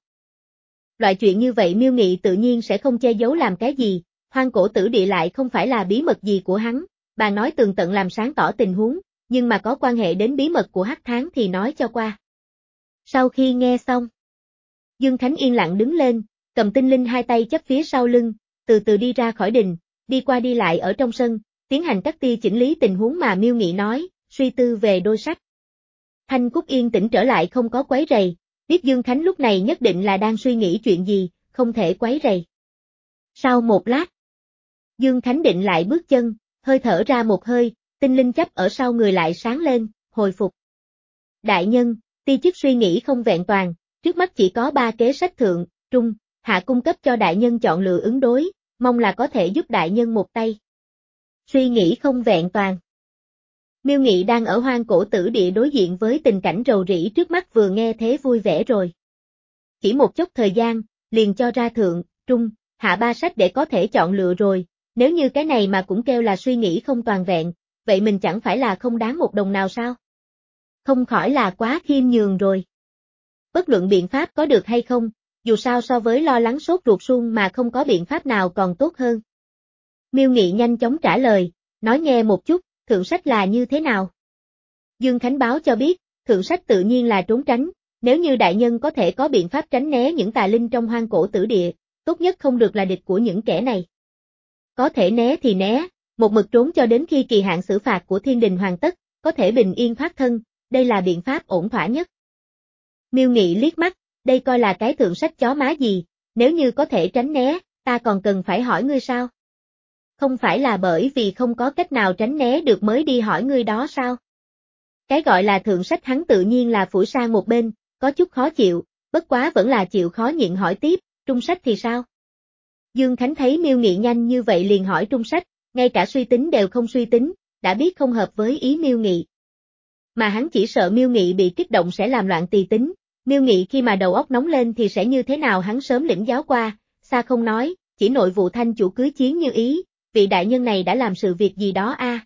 Loại chuyện như vậy Miêu Nghị tự nhiên sẽ không che giấu làm cái gì, Hoang Cổ Tử Địa lại không phải là bí mật gì của hắn, bà nói tường tận làm sáng tỏ tình huống, nhưng mà có quan hệ đến bí mật của Hắc Thán thì nói cho qua. Sau khi nghe xong, Dương Khánh yên lặng đứng lên, cầm tinh linh hai tay chắp phía sau lưng, từ từ đi ra khỏi đình, đi qua đi lại ở trong sân, tiến hành cắt tia chỉnh lý tình huống mà Miêu Nghị nói, suy tư về đôi sách. Thanh Cúc yên tĩnh trở lại không có quấy rầy, biết Dương Khánh lúc này nhất định là đang suy nghĩ chuyện gì, không thể quấy rầy. Sau một lát, Dương Khánh định lại bước chân, hơi thở ra một hơi, tinh linh chấp ở sau người lại sáng lên, hồi phục. Đại nhân, ti chức suy nghĩ không vẹn toàn, trước mắt chỉ có ba kế sách thượng, trung, hạ cung cấp cho đại nhân chọn lựa ứng đối, mong là có thể giúp đại nhân một tay. Suy nghĩ không vẹn toàn. Miêu Nghị đang ở Hoang Cổ Tử Địa đối diện với tình cảnh rầu rĩ trước mắt vừa nghe thế vui vẻ rồi. Chỉ một chút thời gian, liền cho ra thượng, trung, hạ ba sách để có thể chọn lựa rồi, nếu như cái này mà cũng kêu là suy nghĩ không toàn vẹn, vậy mình chẳng phải là không đáng một đồng nào sao? Không khỏi là quá khiêm nhường rồi. Bất luận biện pháp có được hay không, dù sao so với lo lắng sốt ruột suông mà không có biện pháp nào còn tốt hơn. Miêu Nghị nhanh chóng trả lời, nói nghe một chút, thượng sách là như thế nào? Dương Khánh báo cho biết, thượng sách tự nhiên là trốn tránh, nếu như đại nhân có thể có biện pháp tránh né những tà linh trong Hoang Cổ Tử Địa, tốt nhất không được là địch của những kẻ này. Có thể né thì né, một mực trốn cho đến khi kỳ hạn xử phạt của Thiên Đình hoàn tất, có thể bình yên thoát thân, đây là biện pháp ổn thỏa nhất. Miêu Nghị liếc mắt, đây coi là cái thượng sách chó má gì, nếu như có thể tránh né, ta còn cần phải hỏi ngươi sao? Không phải là bởi vì không có cách nào tránh né được mới đi hỏi ngươi đó sao? Cái gọi là thượng sách hắn tự nhiên là phủi sang một bên, có chút khó chịu, bất quá vẫn là chịu khó nhịn hỏi tiếp, trung sách thì sao? Dương Khánh thấy Miêu Nghị nhanh như vậy liền hỏi trung sách, ngay cả suy tính đều không suy tính, đã biết không hợp với ý Miêu Nghị. Mà hắn chỉ sợ Miêu Nghị bị kích động sẽ làm loạn tỳ tính, Miêu Nghị khi mà đầu óc nóng lên thì sẽ như thế nào hắn sớm lĩnh giáo qua, xa không nói, chỉ nội vụ thanh chủ cưới chiến như ý, vị đại nhân này đã làm sự việc gì đó a? À?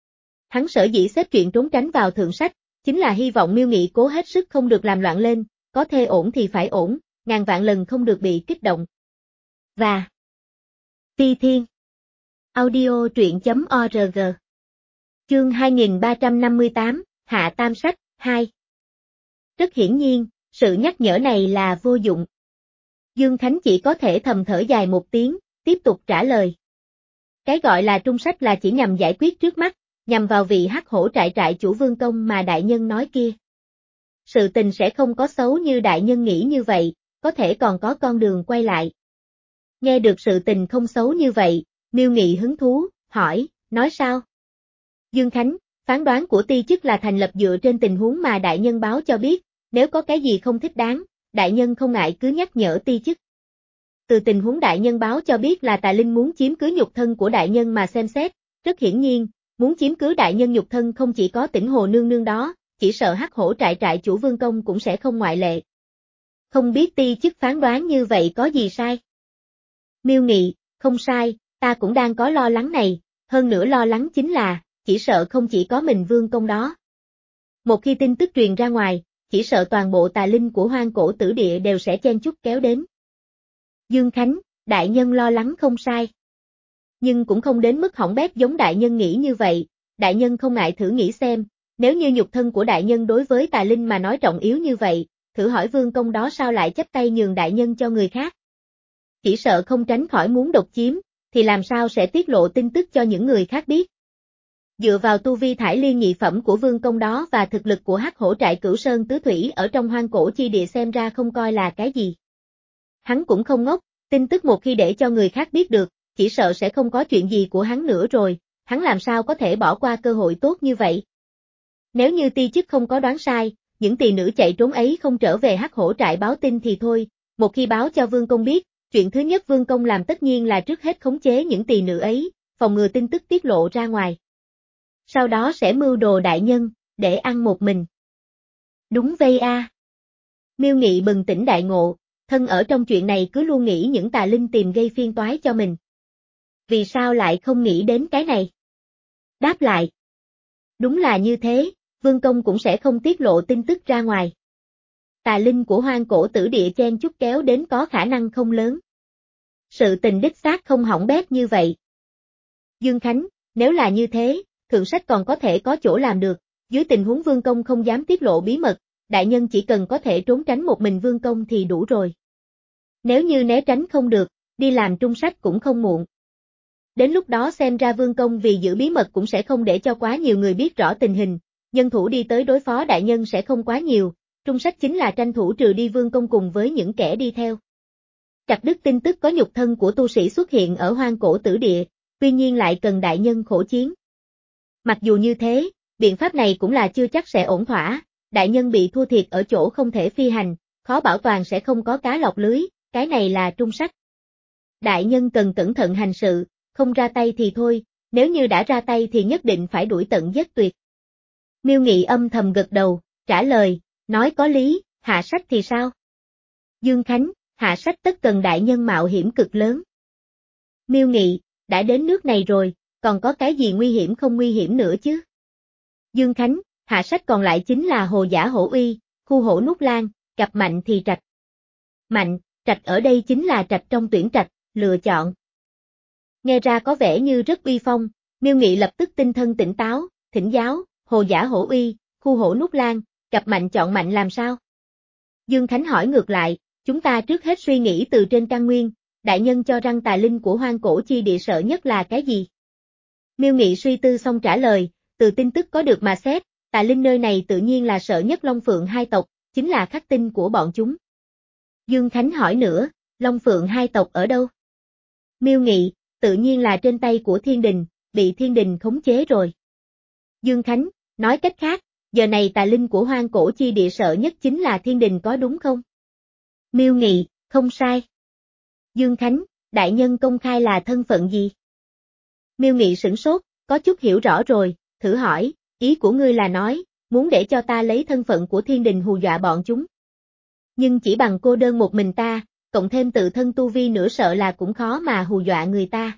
Hắn sở dĩ xếp chuyện trốn tránh vào thượng sách, chính là hy vọng Miêu Nghị cố hết sức không được làm loạn lên, có thê ổn thì phải ổn, ngàn vạn lần không được bị kích động. Và Phi Thiên Audio truyện chấm org. Chương hai nghìn ba trăm năm mươi tám, Hạ Tam Sách, hai. Rất hiển nhiên, sự nhắc nhở này là vô dụng. Dương Khánh chỉ có thể thầm thở dài một tiếng, tiếp tục trả lời. Cái gọi là trung sách là chỉ nhằm giải quyết trước mắt, nhằm vào vị hắc hổ trại trại chủ Vương Công mà đại nhân nói kia. Sự tình sẽ không có xấu như đại nhân nghĩ như vậy, có thể còn có con đường quay lại. Nghe được sự tình không xấu như vậy, Miêu Nghị hứng thú, hỏi, nói sao? Dương Khánh, phán đoán của ti chức là thành lập dựa trên tình huống mà đại nhân báo cho biết, nếu có cái gì không thích đáng, đại nhân không ngại cứ nhắc nhở ti chức. Từ tình huống đại nhân báo cho biết là Tà Linh muốn chiếm cứ nhục thân của đại nhân mà xem xét, rất hiển nhiên, muốn chiếm cứ đại nhân nhục thân không chỉ có Tỉnh Hồ nương nương đó, chỉ sợ hắc hổ trại trại chủ Vương Công cũng sẽ không ngoại lệ. Không biết ti chức phán đoán như vậy có gì sai? Miêu Nghị, không sai, ta cũng đang có lo lắng này, hơn nữa lo lắng chính là, chỉ sợ không chỉ có mình Vương Công đó. Một khi tin tức truyền ra ngoài, chỉ sợ toàn bộ tà linh của hoang cổ tử địa đều sẽ chen chúc kéo đến. Dương Khánh, đại nhân lo lắng không sai. Nhưng cũng không đến mức hỏng bét giống đại nhân nghĩ như vậy, đại nhân không ngại thử nghĩ xem, nếu như nhục thân của đại nhân đối với tà linh mà nói trọng yếu như vậy, thử hỏi Vương Công đó sao lại chấp tay nhường đại nhân cho người khác. Chỉ sợ không tránh khỏi muốn độc chiếm, thì làm sao sẽ tiết lộ tin tức cho những người khác biết. Dựa vào tu vi thải liên nhị phẩm của Vương Công đó và thực lực của hắc hổ trại Cửu Sơn Tứ Thủy ở trong hoang cổ chi địa xem ra không coi là cái gì. Hắn cũng không ngốc, tin tức một khi để cho người khác biết được, chỉ sợ sẽ không có chuyện gì của hắn nữa rồi, hắn làm sao có thể bỏ qua cơ hội tốt như vậy. Nếu như ti chức không có đoán sai, những tỳ nữ chạy trốn ấy không trở về hắc hổ trại báo tin thì thôi, một khi báo cho Vương Công biết, chuyện thứ nhất Vương Công làm tất nhiên là trước hết khống chế những tỳ nữ ấy, phòng ngừa tin tức tiết lộ ra ngoài. Sau đó sẽ mưu đồ đại nhân, để ăn một mình. Đúng vây a. À. Miêu Nghị bừng tỉnh đại ngộ, thân ở trong chuyện này cứ luôn nghĩ những tà linh tìm gây phiên toái cho mình. Vì sao lại không nghĩ đến cái này? Đáp lại. Đúng là như thế, Vương Công cũng sẽ không tiết lộ tin tức ra ngoài. Tà linh của hoang cổ tử địa chen chúc kéo đến có khả năng không lớn. Sự tình đích xác không hỏng bét như vậy. Dương Khánh, nếu là như thế, thượng sách còn có thể có chỗ làm được, dưới tình huống Vương Công không dám tiết lộ bí mật, đại nhân chỉ cần có thể trốn tránh một mình Vương Công thì đủ rồi. Nếu như né tránh không được, đi làm trung sách cũng không muộn. Đến lúc đó xem ra Vương Công vì giữ bí mật cũng sẽ không để cho quá nhiều người biết rõ tình hình, nhân thủ đi tới đối phó đại nhân sẽ không quá nhiều, trung sách chính là tranh thủ trừ đi Vương Công cùng với những kẻ đi theo. Chặt đứt tin tức có nhục thân của tu sĩ xuất hiện ở hoang cổ tử địa, tuy nhiên lại cần đại nhân khổ chiến. Mặc dù như thế, biện pháp này cũng là chưa chắc sẽ ổn thỏa, đại nhân bị thua thiệt ở chỗ không thể phi hành, khó bảo toàn sẽ không có cá lọt lưới, cái này là trung sách. Đại nhân cần cẩn thận hành sự, không ra tay thì thôi, nếu như đã ra tay thì nhất định phải đuổi tận giết tuyệt. Miêu Nghị âm thầm gật đầu, trả lời, nói có lý, hạ sách thì sao? Dương Khánh, hạ sách tất cần đại nhân mạo hiểm cực lớn. Miêu Nghị, đã đến nước này rồi, còn có cái gì nguy hiểm không nguy hiểm nữa chứ? Dương Khánh, hạ sách còn lại chính là hồ giả hổ uy, khu hổ nút lan, gặp mạnh thì trạch. Mạnh, trạch ở đây chính là trạch trong tuyển trạch, lựa chọn. Nghe ra có vẻ như rất uy phong, Miêu Nghị lập tức tinh thần tỉnh táo, thỉnh giáo, hồ giả hổ uy, khu hổ nút lan, gặp mạnh chọn mạnh làm sao? Dương Khánh hỏi ngược lại, chúng ta trước hết suy nghĩ từ trên căn nguyên, đại nhân cho rằng tà linh của hoang cổ chi địa sợ nhất là cái gì? Miêu Nghị suy tư xong trả lời, từ tin tức có được mà xét, tà linh nơi này tự nhiên là sợ nhất Long Phượng hai tộc, chính là khắc tinh của bọn chúng. Dương Khánh hỏi nữa, Long Phượng hai tộc ở đâu? Miêu Nghị, tự nhiên là trên tay của Thiên Đình, bị Thiên Đình khống chế rồi. Dương Khánh, nói cách khác, giờ này tà linh của hoang cổ chi địa sợ nhất chính là Thiên Đình có đúng không? Miêu Nghị, không sai. Dương Khánh, đại nhân công khai là thân phận gì? Miêu Nghị sửng sốt, có chút hiểu rõ rồi, thử hỏi, ý của ngươi là nói, muốn để cho ta lấy thân phận của Thiên Đình hù dọa bọn chúng. Nhưng chỉ bằng cô đơn một mình ta, cộng thêm tự thân tu vi nữa sợ là cũng khó mà hù dọa người ta.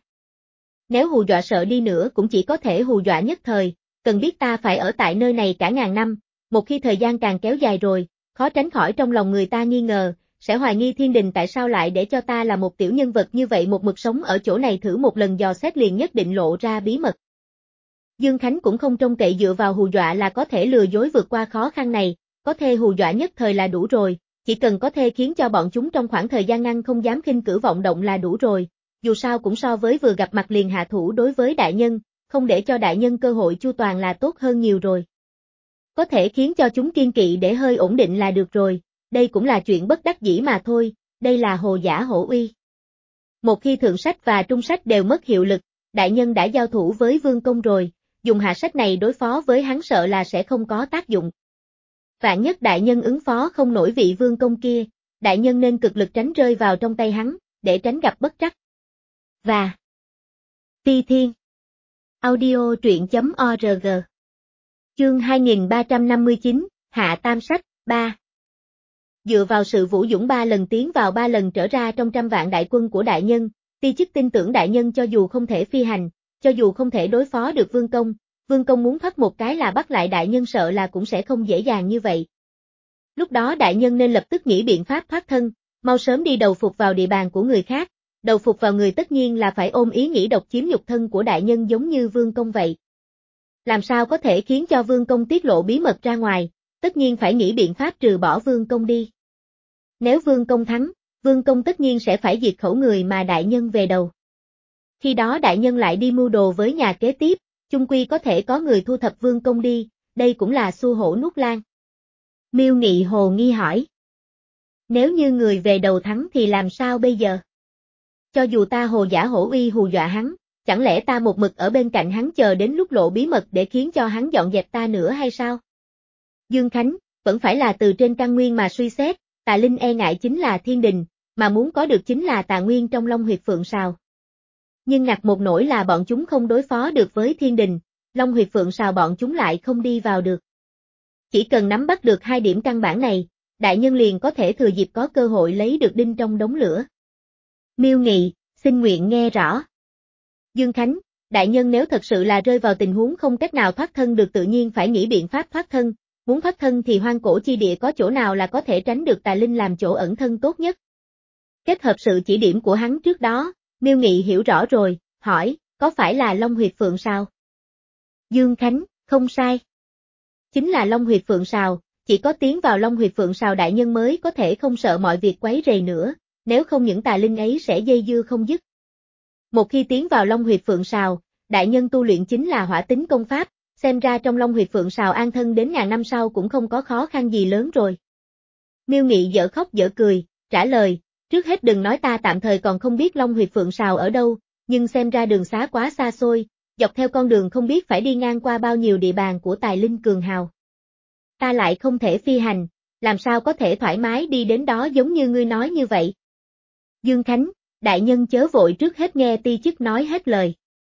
Nếu hù dọa sợ đi nữa cũng chỉ có thể hù dọa nhất thời, cần biết ta phải ở tại nơi này cả ngàn năm, một khi thời gian càng kéo dài rồi, khó tránh khỏi trong lòng người ta nghi ngờ, sẽ hoài nghi thiên đình tại sao lại để cho ta là một tiểu nhân vật như vậy một mực sống ở chỗ này thử một lần dò xét liền nhất định lộ ra bí mật. Dương Khánh cũng không trông cậy dựa vào hù dọa là có thể lừa dối vượt qua khó khăn này, có thể hù dọa nhất thời là đủ rồi, chỉ cần có thể khiến cho bọn chúng trong khoảng thời gian ngắn không dám khinh cử vọng động là đủ rồi, dù sao cũng so với vừa gặp mặt liền hạ thủ đối với đại nhân, không để cho đại nhân cơ hội chu toàn là tốt hơn nhiều rồi. Có thể khiến cho chúng kiên kỵ để hơi ổn định là được rồi, đây cũng là chuyện bất đắc dĩ mà thôi, đây là hồ giả hổ uy. Một khi thượng sách và trung sách đều mất hiệu lực, đại nhân đã giao thủ với vương công rồi, dùng hạ sách này đối phó với hắn sợ là sẽ không có tác dụng. Vạn nhất đại nhân ứng phó không nổi vị vương công kia, đại nhân nên cực lực tránh rơi vào trong tay hắn, để tránh gặp bất trắc. Và Phi Thiên Audio truyện chấm org Chương hai nghìn ba trăm năm mươi chín, Hạ Tam Sách, ba Dựa vào sự vũ dũng ba lần tiến vào ba lần trở ra trong trăm vạn đại quân của đại nhân, ti chức tin tưởng đại nhân cho dù không thể phi hành, cho dù không thể đối phó được vương công, vương công muốn thoát một cái là bắt lại đại nhân sợ là cũng sẽ không dễ dàng như vậy. Lúc đó đại nhân nên lập tức nghĩ biện pháp thoát thân, mau sớm đi đầu phục vào địa bàn của người khác, đầu phục vào người tất nhiên là phải ôm ý nghĩ độc chiếm nhục thân của đại nhân giống như vương công vậy. Làm sao có thể khiến cho vương công tiết lộ bí mật ra ngoài, tất nhiên phải nghĩ biện pháp trừ bỏ vương công đi. Nếu vương công thắng, vương công tất nhiên sẽ phải diệt khẩu người mà đại nhân về đầu. Khi đó đại nhân lại đi mưu đồ với nhà kế tiếp, chung quy có thể có người thu thập vương công đi, đây cũng là xu hổ nuốt lang. Miêu Nghị hồ nghi hỏi. Nếu như người về đầu thắng thì làm sao bây giờ? Cho dù ta hồ giả hổ uy hù dọa hắn, chẳng lẽ ta một mực ở bên cạnh hắn chờ đến lúc lộ bí mật để khiến cho hắn dọn dẹp ta nữa hay sao? Dương Khánh, vẫn phải là từ trên căn nguyên mà suy xét, Tà Linh e ngại chính là thiên đình, mà muốn có được chính là tà nguyên trong Long Huyệt Phượng Sào. Nhưng ngặt một nỗi là bọn chúng không đối phó được với thiên đình, Long Huyệt Phượng Sào bọn chúng lại không đi vào được. Chỉ cần nắm bắt được hai điểm căn bản này, đại nhân liền có thể thừa dịp có cơ hội lấy được đinh trong đống lửa. Miêu Nghị, xin nguyện nghe rõ. Dương Khánh, đại nhân nếu thật sự là rơi vào tình huống không cách nào thoát thân được tự nhiên phải nghĩ biện pháp thoát thân, muốn thoát thân thì hoang cổ chi địa có chỗ nào là có thể tránh được tà linh làm chỗ ẩn thân tốt nhất. Kết hợp sự chỉ điểm của hắn trước đó, Miêu Nghị hiểu rõ rồi, hỏi, có phải là Long Huyệt Phượng Sào? Dương Khánh, không sai. Chính là Long Huyệt Phượng Sào, chỉ có tiến vào Long Huyệt Phượng Sào đại nhân mới có thể không sợ mọi việc quấy rầy nữa, nếu không những tà linh ấy sẽ dây dưa không dứt. Một khi tiến vào Long Huyệt Phượng Sào, đại nhân tu luyện chính là hỏa tính công pháp, xem ra trong Long Huyệt Phượng Sào an thân đến ngàn năm sau cũng không có khó khăn gì lớn rồi. Miêu Nghị dở khóc dở cười, trả lời, trước hết đừng nói ta tạm thời còn không biết Long Huyệt Phượng Sào ở đâu, nhưng xem ra đường xá quá xa xôi, dọc theo con đường không biết phải đi ngang qua bao nhiêu địa bàn của tài linh cường hào. Ta lại không thể phi hành, làm sao có thể thoải mái đi đến đó giống như ngươi nói như vậy. Dương Khánh, đại nhân chớ vội trước hết nghe ti chức nói hết lời.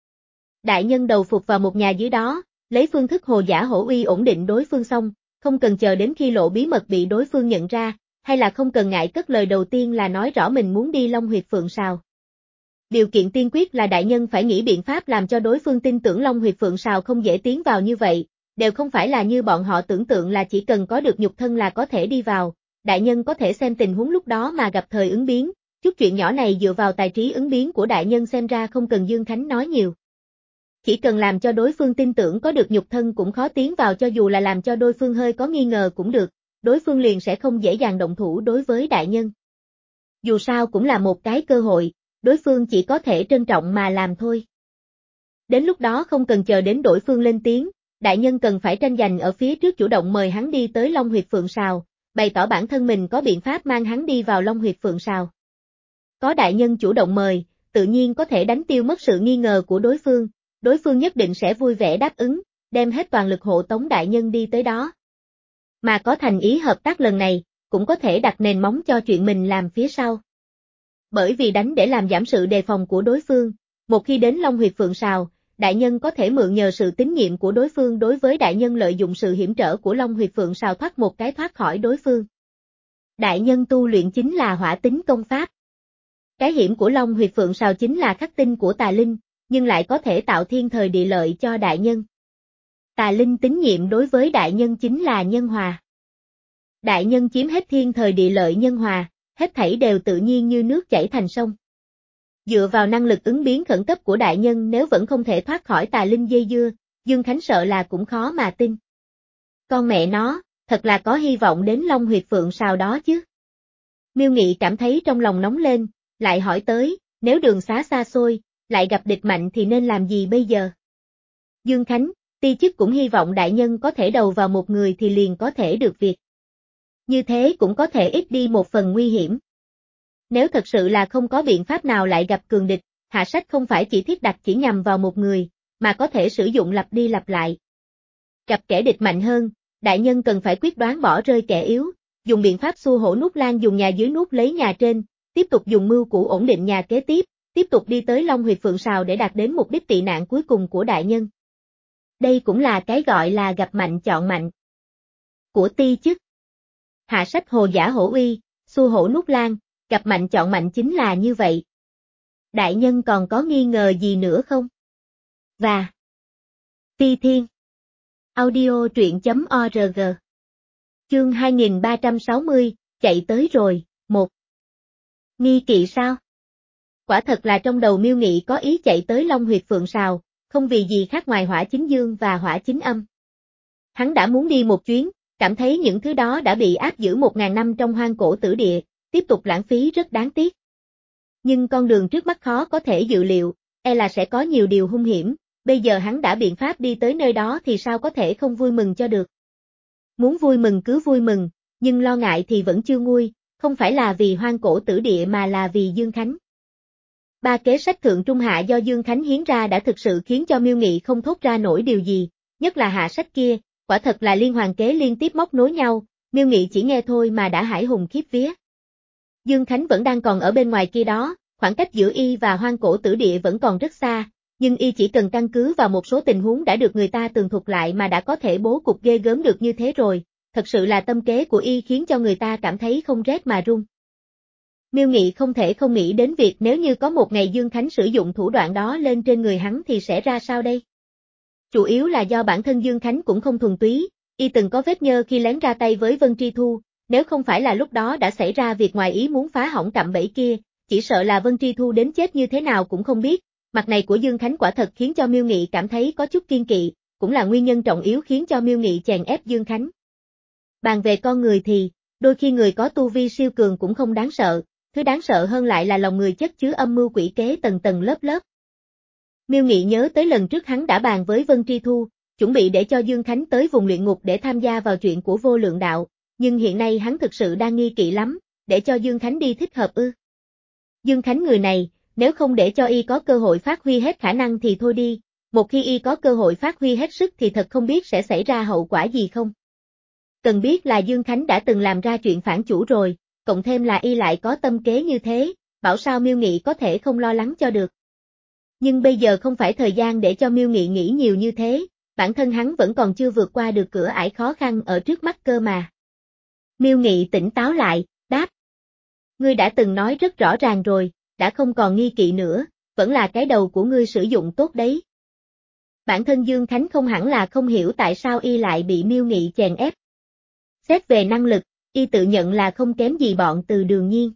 Đại nhân đầu phục vào một nhà dưới đó, lấy phương thức hồ giả hổ uy ổn định đối phương xong, không cần chờ đến khi lộ bí mật bị đối phương nhận ra, hay là không cần ngại cất lời đầu tiên là nói rõ mình muốn đi Long Huyệt Phượng Sào. Điều kiện tiên quyết là đại nhân phải nghĩ biện pháp làm cho đối phương tin tưởng Long Huyệt Phượng Sào không dễ tiến vào như vậy, đều không phải là như bọn họ tưởng tượng là chỉ cần có được nhục thân là có thể đi vào, đại nhân có thể xem tình huống lúc đó mà gặp thời ứng biến, chút chuyện nhỏ này dựa vào tài trí ứng biến của đại nhân xem ra không cần Dương Khánh nói nhiều. Chỉ cần làm cho đối phương tin tưởng có được nhục thân cũng khó tiến vào cho dù là làm cho đối phương hơi có nghi ngờ cũng được, đối phương liền sẽ không dễ dàng động thủ đối với đại nhân. Dù sao cũng là một cái cơ hội, đối phương chỉ có thể trân trọng mà làm thôi. Đến lúc đó không cần chờ đến đối phương lên tiếng, đại nhân cần phải tranh giành ở phía trước chủ động mời hắn đi tới Long Huyệt Phượng Sào, bày tỏ bản thân mình có biện pháp mang hắn đi vào Long Huyệt Phượng Sào. Có đại nhân chủ động mời, tự nhiên có thể đánh tiêu mất sự nghi ngờ của đối phương, đối phương nhất định sẽ vui vẻ đáp ứng, đem hết toàn lực hộ tống đại nhân đi tới đó. Mà có thành ý hợp tác lần này, cũng có thể đặt nền móng cho chuyện mình làm phía sau. Bởi vì đánh để làm giảm sự đề phòng của đối phương, một khi đến Long Huyệt Phượng Sào, đại nhân có thể mượn nhờ sự tín nhiệm của đối phương đối với đại nhân lợi dụng sự hiểm trở của Long Huyệt Phượng Sào thoát một cái thoát khỏi đối phương. Đại nhân tu luyện chính là hỏa tính công pháp. Cái hiểm của Long Huyệt Phượng Sào chính là khắc tinh của tà linh, nhưng lại có thể tạo thiên thời địa lợi cho đại nhân. Tà linh tín nhiệm đối với đại nhân chính là nhân hòa. Đại nhân chiếm hết thiên thời địa lợi nhân hòa, hết thảy đều tự nhiên như nước chảy thành sông. Dựa vào năng lực ứng biến khẩn cấp của đại nhân nếu vẫn không thể thoát khỏi tà linh dây dưa, Dương Khánh sợ là cũng khó mà tin. Con mẹ nó, thật là có hy vọng đến Long Huyệt Phượng Sào đó chứ. Miêu Nghị cảm thấy trong lòng nóng lên, lại hỏi tới, nếu đường xá xa xôi, lại gặp địch mạnh thì nên làm gì bây giờ? Dương Khánh, ti chức cũng hy vọng đại nhân có thể đầu vào một người thì liền có thể được việc. Như thế cũng có thể ít đi một phần nguy hiểm. Nếu thật sự là không có biện pháp nào lại gặp cường địch, hạ sách không phải chỉ thiết đặt chỉ nhằm vào một người, mà có thể sử dụng lặp đi lặp lại. Gặp kẻ địch mạnh hơn, đại nhân cần phải quyết đoán bỏ rơi kẻ yếu, dùng biện pháp xua hổ nút lan dùng nhà dưới nút lấy nhà trên, tiếp tục dùng mưu cũ ổn định nhà kế tiếp, tiếp tục đi tới Long Huyệt Phượng Sào để đạt đến mục đích tị nạn cuối cùng của đại nhân. Đây cũng là cái gọi là gặp mạnh chọn mạnh của ti chức. Hạ sách hồ giả hổ uy, xua hổ nút lan, gặp mạnh chọn mạnh chính là như vậy. Đại nhân còn có nghi ngờ gì nữa không? Và Ti Thiên Audio truyện chấm org Chương hai nghìn ba trăm sáu mươi, chạy tới rồi, một. Nghi kỵ sao? Quả thật là trong đầu Miêu Nghị có ý chạy tới Long Huyệt Phượng Sào, không vì gì khác ngoài hỏa chính dương và hỏa chính âm. Hắn đã muốn đi một chuyến, cảm thấy những thứ đó đã bị áp giữ một ngàn năm trong hoang cổ tử địa, tiếp tục lãng phí rất đáng tiếc. Nhưng con đường trước mắt khó có thể dự liệu, e là sẽ có nhiều điều hung hiểm, bây giờ hắn đã biện pháp đi tới nơi đó thì sao có thể không vui mừng cho được. Muốn vui mừng cứ vui mừng, nhưng lo ngại thì vẫn chưa nguôi, không phải là vì hoang cổ tử địa mà là vì Dương Khánh. Ba kế sách thượng trung hạ do Dương Khánh hiến ra đã thực sự khiến cho Miêu Nghị không thốt ra nổi điều gì, nhất là hạ sách kia, quả thật là liên hoàn kế liên tiếp móc nối nhau, Miêu Nghị chỉ nghe thôi mà đã hãi hùng khiếp vía. Dương Khánh vẫn đang còn ở bên ngoài kia đó, khoảng cách giữa y và hoang cổ tử địa vẫn còn rất xa, nhưng y chỉ cần căn cứ vào một số tình huống đã được người ta tường thuật lại mà đã có thể bố cục ghê gớm được như thế rồi, thật sự là tâm kế của y khiến cho người ta cảm thấy không rét mà run. Miêu Nghị không thể không nghĩ đến việc nếu như có một ngày Dương Khánh sử dụng thủ đoạn đó lên trên người hắn thì sẽ ra sao đây? Chủ yếu là do bản thân Dương Khánh cũng không thuần túy, y từng có vết nhơ khi lén ra tay với Vân Tri Thu, nếu không phải là lúc đó đã xảy ra việc ngoài ý muốn phá hỏng cạm bẫy kia, chỉ sợ là Vân Tri Thu đến chết như thế nào cũng không biết. Mặt này của Dương Khánh quả thật khiến cho Miêu Nghị cảm thấy có chút kiên kỵ, cũng là nguyên nhân trọng yếu khiến cho Miêu Nghị chèn ép Dương Khánh. Bàn về con người thì, đôi khi người có tu vi siêu cường cũng không đáng sợ, thứ đáng sợ hơn lại là lòng người chất chứa âm mưu quỷ kế tầng tầng lớp lớp. Miêu Nghị nhớ tới lần trước hắn đã bàn với Vân Tri Thu, chuẩn bị để cho Dương Khánh tới vùng luyện ngục để tham gia vào chuyện của vô lượng đạo, nhưng hiện nay hắn thực sự đang nghi kỵ lắm, để cho Dương Khánh đi thích hợp ư. Dương Khánh người này, nếu không để cho y có cơ hội phát huy hết khả năng thì thôi đi, một khi y có cơ hội phát huy hết sức thì thật không biết sẽ xảy ra hậu quả gì không. Cần biết là Dương Khánh đã từng làm ra chuyện phản chủ rồi, cộng thêm là y lại có tâm kế như thế, bảo sao Miêu Nghị có thể không lo lắng cho được. Nhưng bây giờ không phải thời gian để cho Miêu Nghị nghĩ nhiều như thế, bản thân hắn vẫn còn chưa vượt qua được cửa ải khó khăn ở trước mắt cơ mà. Miêu Nghị tỉnh táo lại, đáp. Ngươi đã từng nói rất rõ ràng rồi, đã không còn nghi kỵ nữa, vẫn là cái đầu của ngươi sử dụng tốt đấy. Bản thân Dương Khánh không hẳn là không hiểu tại sao y lại bị Miêu Nghị chèn ép. Xét về năng lực, y tự nhận là không kém gì bọn Từ Đường Nhiên.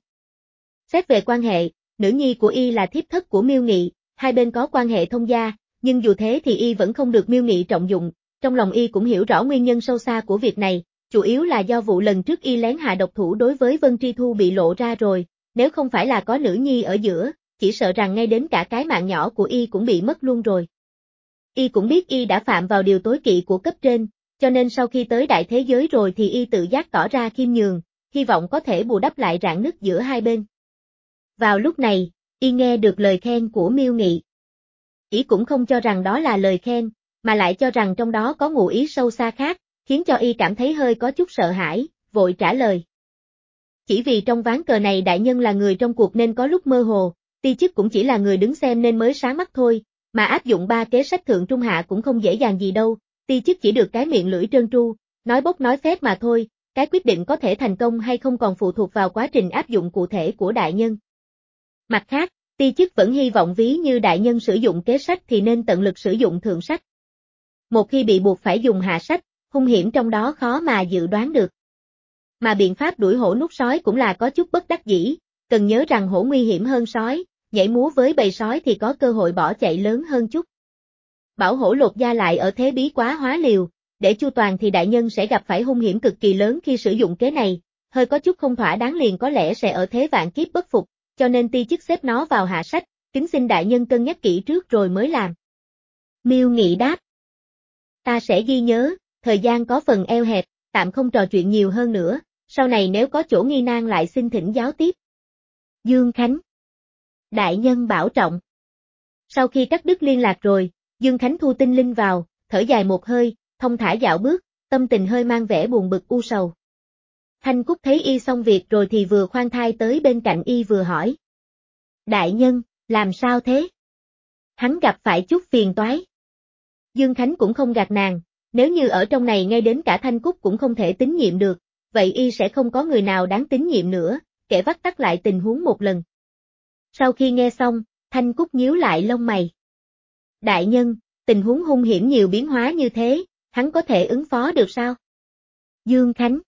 Xét về quan hệ, nữ nhi của y là thiếp thất của Miêu Nghị, hai bên có quan hệ thông gia, nhưng dù thế thì y vẫn không được Miêu Nghị trọng dụng, trong lòng y cũng hiểu rõ nguyên nhân sâu xa của việc này, chủ yếu là do vụ lần trước y lén hạ độc thủ đối với Vân Tri Thu bị lộ ra rồi, nếu không phải là có nữ nhi ở giữa, chỉ sợ rằng ngay đến cả cái mạng nhỏ của y cũng bị mất luôn rồi. Y cũng biết y đã phạm vào điều tối kỵ của cấp trên, cho nên sau khi tới đại thế giới rồi thì y tự giác tỏ ra khiêm nhường, hy vọng có thể bù đắp lại rạn nứt giữa hai bên. Vào lúc này, y nghe được lời khen của Miêu Nghị. Y cũng không cho rằng đó là lời khen, mà lại cho rằng trong đó có ngụ ý sâu xa khác, khiến cho y cảm thấy hơi có chút sợ hãi, vội trả lời. Chỉ vì trong ván cờ này đại nhân là người trong cuộc nên có lúc mơ hồ, ti chức cũng chỉ là người đứng xem nên mới sáng mắt thôi, mà áp dụng ba kế sách thượng trung hạ cũng không dễ dàng gì đâu, ti chức chỉ được cái miệng lưỡi trơn tru, nói bốc nói phét mà thôi, cái quyết định có thể thành công hay không còn phụ thuộc vào quá trình áp dụng cụ thể của đại nhân. Mặt khác, ti chức vẫn hy vọng ví như đại nhân sử dụng kế sách thì nên tận lực sử dụng thượng sách. Một khi bị buộc phải dùng hạ sách, hung hiểm trong đó khó mà dự đoán được. Mà biện pháp đuổi hổ nuốt sói cũng là có chút bất đắc dĩ, cần nhớ rằng hổ nguy hiểm hơn sói, nhảy múa với bầy sói thì có cơ hội bỏ chạy lớn hơn chút. Bảo hổ lột da lại ở thế bí quá hóa liều, để chu toàn thì đại nhân sẽ gặp phải hung hiểm cực kỳ lớn khi sử dụng kế này, hơi có chút không thỏa đáng liền có lẽ sẽ ở thế vạn kiếp bất phục, cho nên ti chức xếp nó vào hạ sách, kính xin đại nhân cân nhắc kỹ trước rồi mới làm. Miêu Nghị đáp. Ta sẽ ghi nhớ, thời gian có phần eo hẹp, tạm không trò chuyện nhiều hơn nữa, sau này nếu có chỗ nghi nan lại xin thỉnh giáo tiếp. Dương Khánh. Đại nhân bảo trọng. Sau khi cắt đứt liên lạc rồi, Dương Khánh thu tinh linh vào, thở dài một hơi, thông thả dạo bước, tâm tình hơi mang vẻ buồn bực u sầu. Thanh Cúc thấy y xong việc rồi thì vừa khoan thai tới bên cạnh y vừa hỏi. Đại nhân, làm sao thế? Hắn gặp phải chút phiền toái. Dương Khánh cũng không gạt nàng, nếu như ở trong này ngay đến cả Thanh Cúc cũng không thể tín nhiệm được, vậy y sẽ không có người nào đáng tín nhiệm nữa, kể vắt tắt lại tình huống một lần. Sau khi nghe xong, Thanh Cúc nhíu lại lông mày. Đại nhân, tình huống hung hiểm nhiều biến hóa như thế, hắn có thể ứng phó được sao? Dương Khánh.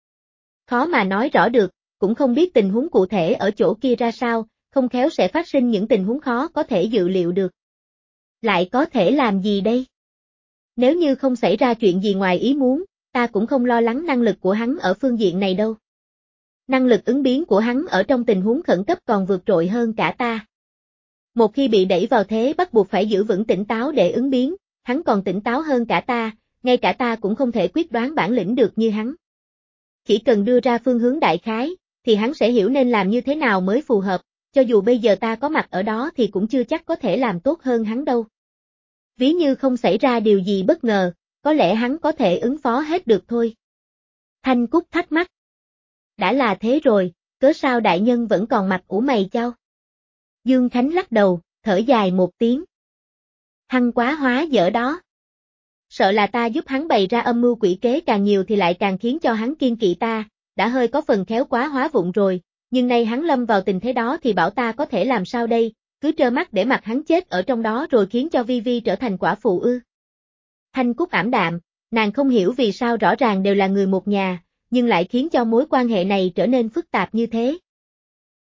Khó mà nói rõ được, cũng không biết tình huống cụ thể ở chỗ kia ra sao, không khéo sẽ phát sinh những tình huống khó có thể dự liệu được. Lại có thể làm gì đây? Nếu như không xảy ra chuyện gì ngoài ý muốn, ta cũng không lo lắng năng lực của hắn ở phương diện này đâu. Năng lực ứng biến của hắn ở trong tình huống khẩn cấp còn vượt trội hơn cả ta. Một khi bị đẩy vào thế bắt buộc phải giữ vững tỉnh táo để ứng biến, hắn còn tỉnh táo hơn cả ta, ngay cả ta cũng không thể quyết đoán bản lĩnh được như hắn. Chỉ cần đưa ra phương hướng đại khái, thì hắn sẽ hiểu nên làm như thế nào mới phù hợp, cho dù bây giờ ta có mặt ở đó thì cũng chưa chắc có thể làm tốt hơn hắn đâu. Ví như không xảy ra điều gì bất ngờ, có lẽ hắn có thể ứng phó hết được thôi. Thanh Cúc thắc mắc. Đã là thế rồi, cớ sao đại nhân vẫn còn mặt ủ mày chau? Dương Khánh lắc đầu, thở dài một tiếng. Hăng quá hóa dở đó. Sợ là ta giúp hắn bày ra âm mưu quỷ kế càng nhiều thì lại càng khiến cho hắn kiên kỵ ta, đã hơi có phần khéo quá hóa vụng rồi, nhưng nay hắn lâm vào tình thế đó thì bảo ta có thể làm sao đây, cứ trơ mắt để mặc hắn chết ở trong đó rồi khiến cho Vi Vi trở thành quả phụ ư. Thanh Cúc ảm đạm, nàng không hiểu vì sao rõ ràng đều là người một nhà, nhưng lại khiến cho mối quan hệ này trở nên phức tạp như thế.